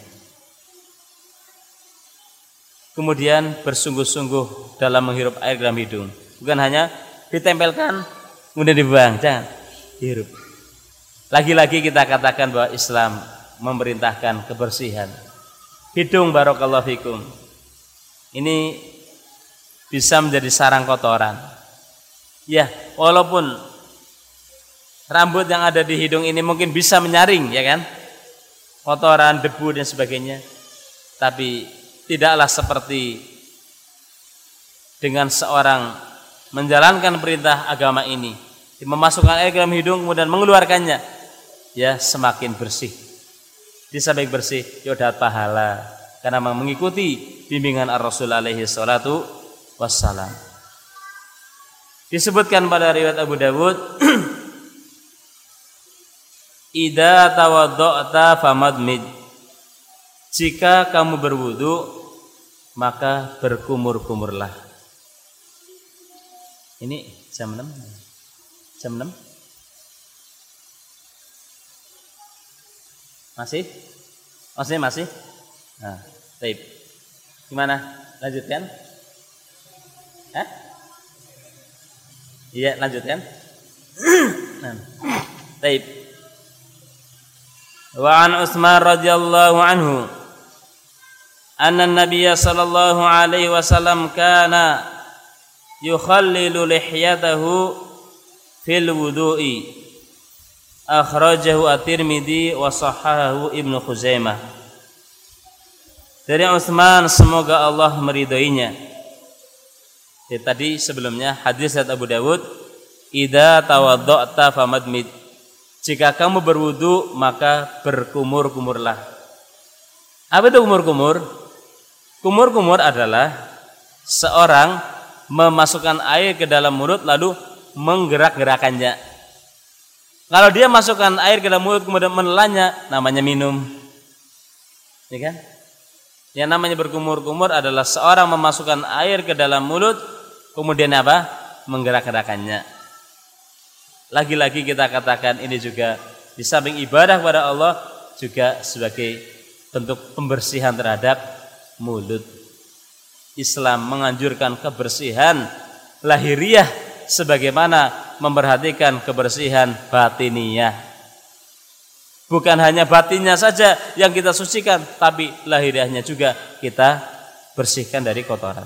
A: Kemudian bersungguh-sungguh dalam menghirup air dalam hidung, bukan hanya ditempelkan kemudian dibuang, jangan, hirup. Lagi-lagi kita katakan bahwa Islam memerintahkan kebersihan. Hidung barakallahu fikum ini bisa menjadi sarang kotoran. Ya, walaupun rambut yang ada di hidung ini mungkin bisa menyaring, ya kan, kotoran, debu dan sebagainya, tapi tidaklah seperti dengan seorang menjalankan perintah agama ini, memasukkan air ke dalam hidung kemudian mengeluarkannya, ya semakin bersih. Bisa baik bersih, ya dapat pahala karena mengikuti bimbingan Ar-Rasul alaihi salatu wassalam. Disebutkan pada riwayat Abu Dawud, idza tawadda'ta famadmid, jika kamu berwudu maka berkumur-kumurlah. Ini jam enam. Jam enam? Masih? Masih masih? Nah, baik. Gimana? Lanjutkan? Hah? Iya, lanjutkan. Nah, baik. Wa an Utsman radhiyallahu anhu anna an-nabiy sallallahu alaihi wasallam kana yukhallilu lihyatahu fil wudu'i, akhrajahu at-Tirmidzi wa sahhahahu Ibnu Khuzaimah. Dari Utsman, semoga Allah meridhoinya. Jadi, tadi sebelumnya hadis dari Abu Dawud, idza tawadda'ta famadmid, jika kamu berwudu maka berkumur-kumurlah. Apa itu kumur-kumur? Kumur-kumur adalah seorang memasukkan air ke dalam mulut lalu menggerak-gerakannya. Kalau dia masukkan air ke dalam mulut kemudian menelannya, namanya minum. Ya kan? Yang namanya berkumur-kumur adalah seorang memasukkan air ke dalam mulut kemudian apa? Menggerak-gerakannya. Lagi-lagi kita katakan ini juga di samping ibadah kepada Allah juga sebagai bentuk pembersihan terhadap mulut. Islam menganjurkan kebersihan lahiriah sebagaimana memperhatikan kebersihan batiniyah. Bukan hanya batinnya saja yang kita sucikan, tapi lahiriahnya juga kita bersihkan dari kotoran.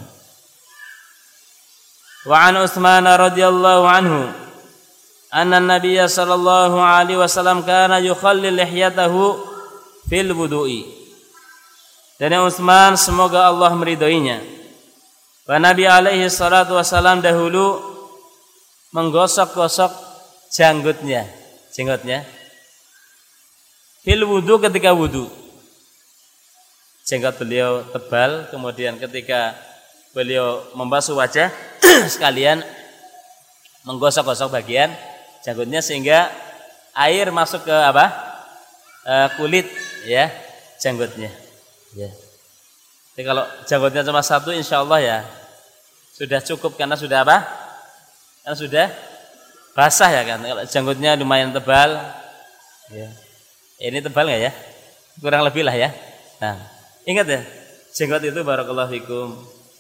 A: Wa an Utsman radhiyallahu anhu anna Nabiy sallallahu alaihi wasallam kana yukhallil lihyatahu fil wudu'i. Dan Utsman semoga Allah meridhoinya. Wa Nabi alaihi salatu wasallam dahulu menggosok-gosok janggutnya, jenggotnya fil wudu ketika wudu. Jenggot beliau tebal, kemudian ketika beliau membasuh wajah sekalian menggosok-gosok bagian janggutnya sehingga air masuk ke apa? E, kulit ya, janggutnya. Ya. Jadi kalau janggutnya cuma satu insya Allah ya sudah cukup karena sudah apa? Karena sudah basah ya kan. Kalau janggutnya lumayan tebal ya. Ini tebal nggak ya? Kurang lebih lah ya. Nah, ingat ya, jenggot itu barakallahu fikum.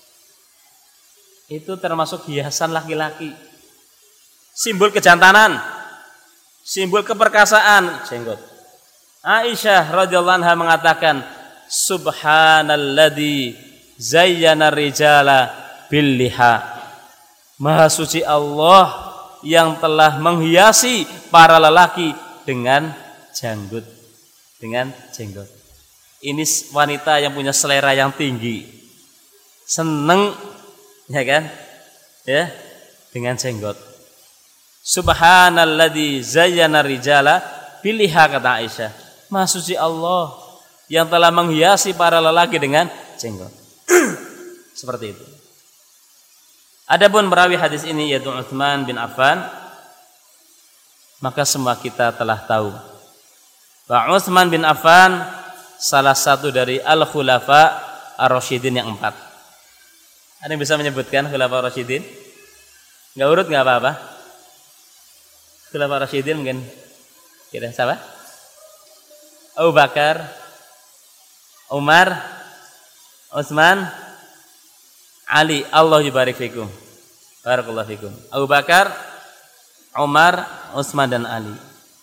A: Itu termasuk hiasan laki-laki. Simbol kejantanan, simbol keperkasaan jenggot. Aisyah radhiyallahu anha mengatakan, Subhanalladzi zayyana rijala bil liha. Maha suci Allah yang telah menghiasi para lelaki dengan janggut, dengan jenggot. Ini wanita yang punya selera yang tinggi, seneng ya kan, ya dengan jenggot. Subhanalladzi zayyana rijala biliha, kata Aisyah. Maha suci Allah yang telah menghiasi para lelaki dengan jenggot. Seperti itu. Adapun perawi hadis ini yaitu Utsman bin Affan, maka semua kita telah tahu bahwa Utsman bin Affan salah satu dari al-khulafa ar-rasyidin yang empat. Ada yang bisa menyebutkan khulafa ar-rasyidin? Enggak urut enggak apa-apa. Khulafa ar-rasyidin mungkin kira siapa? Abu Bakar, Umar, Utsman, Ali. Allah yubarik fikum. Barakallahu fikum. Abu Bakar, Umar, Utsman dan Ali.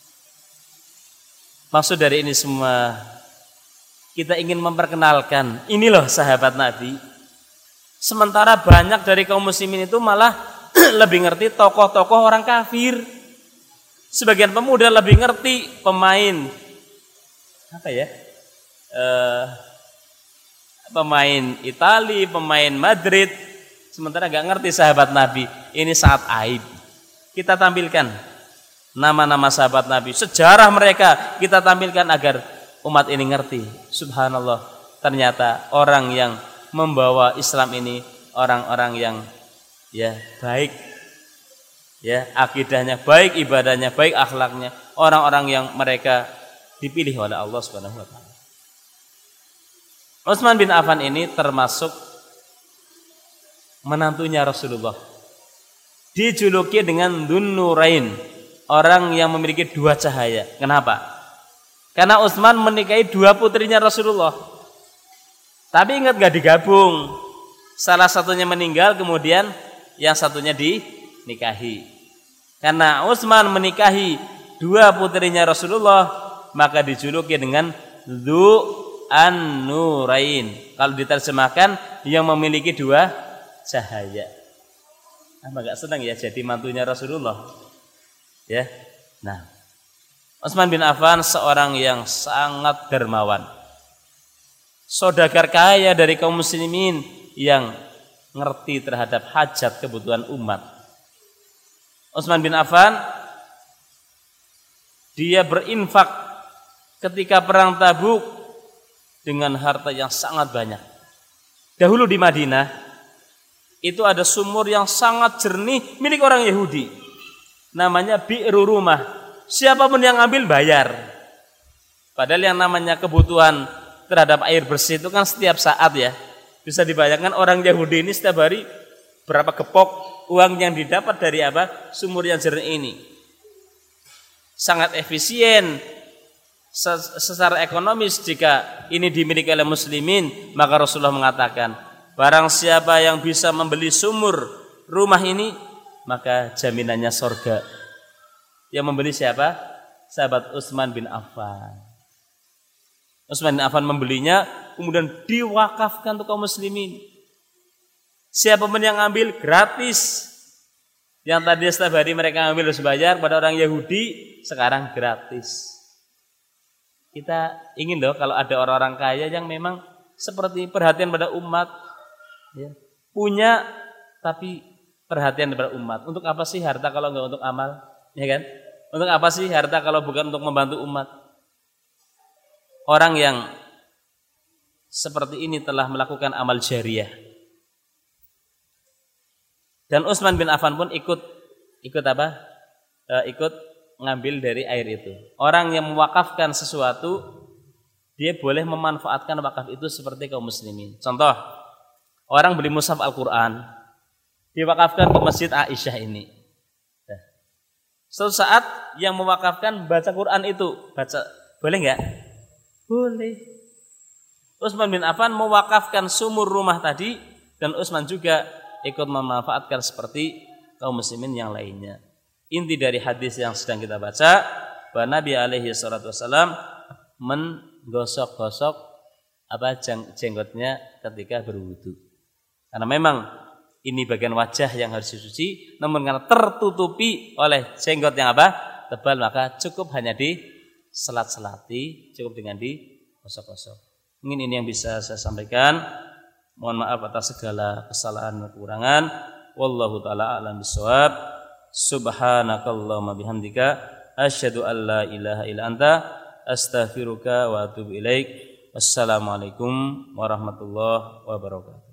A: Maksud dari ini semua, kita ingin memperkenalkan ini loh sahabat Nabi. Sementara banyak dari kaum muslimin itu malah lebih ngerti tokoh-tokoh orang kafir. Sebagian pemuda lebih ngerti pemain apa ya? Uh, pemain Itali, pemain Madrid. Sementara nggak ngerti sahabat Nabi. Ini saat aib. Kita tampilkan nama-nama sahabat Nabi, sejarah mereka kita tampilkan agar umat ini ngerti. Subhanallah, ternyata orang yang membawa Islam ini orang-orang yang ya baik, ya akidahnya baik, ibadahnya baik, akhlaknya, orang-orang yang mereka dipilih oleh Allah Subhanahu wa taala. Utsman bin Affan ini termasuk menantunya Rasulullah. Dijuluki dengan Dzun Nurain, orang yang memiliki dua cahaya. Kenapa? Karena Utsman menikahi dua putrinya Rasulullah. Tapi ingat gak digabung. Salah satunya meninggal, kemudian yang satunya dinikahi. Karena Utsman menikahi dua putrinya Rasulullah, maka dijuluki dengan Dzu An-Nurain. Kalau diterjemahkan, yang memiliki dua cahaya. Apa gak senang ya jadi mantunya Rasulullah? Ya. Nah, Utsman bin Affan seorang yang sangat dermawan, saudagar kaya dari kaum muslimin yang ngerti terhadap hajat kebutuhan umat. Utsman bin Affan dia berinfak ketika perang Tabuk dengan harta yang sangat banyak. Dahulu di Madinah itu ada sumur yang sangat jernih milik orang Yahudi. Namanya Bi'ru Rumah, siapapun yang ngambil bayar. Padahal yang namanya kebutuhan terhadap air bersih itu kan setiap saat ya. Bisa dibayangkan orang Yahudi ini setiap hari berapa gepok uang yang didapat dari apa? Sumur yang jernih ini. Sangat efisien secara ekonomis jika ini dimiliki oleh muslimin, maka Rasulullah mengatakan, barang siapa yang bisa membeli sumur rumah ini, maka jaminannya surga. Yang membeli siapa? Sahabat Utsman bin Affan. Utsman bin Affan membelinya, kemudian diwakafkan untuk kaum muslimin. Siapapun yang ambil gratis. Yang tadi setiap hari mereka ambil harus bayar, pada orang Yahudi sekarang gratis. Kita ingin loh kalau ada orang-orang kaya yang memang seperti perhatian pada umat, ya. Punya tapi perhatian pada umat. Untuk apa sih harta kalau enggak untuk amal, ya kan? Untuk apa sih harta kalau bukan untuk membantu umat? Orang yang seperti ini telah melakukan amal jariah. Dan Utsman bin Affan pun ikut ikut apa? E, ikut ngambil dari air itu. Orang yang mewakafkan sesuatu, dia boleh memanfaatkan wakaf itu seperti kaum muslimin. Contoh, orang beli mushaf Al-Quran, diwakafkan ke Masjid Aisyah ini. Nah, suatu saat yang mewakafkan baca Quran itu, baca boleh nggak? Boleh. Utsman bin Affan mewakafkan sumur rumah tadi, dan Utsman juga ikut memanfaatkan seperti kaum muslimin yang lainnya. Inti dari hadis yang sedang kita baca, bahwa Nabi alaihi salatu wasallam menggosok-gosok apa jenggotnya ketika berwudu. Karena memang ini bagian wajah yang harus dicuci, namun karena tertutupi oleh jenggot yang apa? Tebal, maka cukup hanya di selat-selati, cukup dengan digosok-gosok. Mungkin ini yang bisa saya sampaikan. Mohon maaf atas segala kesalahan dan kekurangan. Wallahu taala a'lam bishawab. Subhanakallahumma bihamdika asyhadu an la ilaha illa anta astaghfiruka wa atubu ilaik. Wassalamualaikum warahmatullahi wabarakatuh.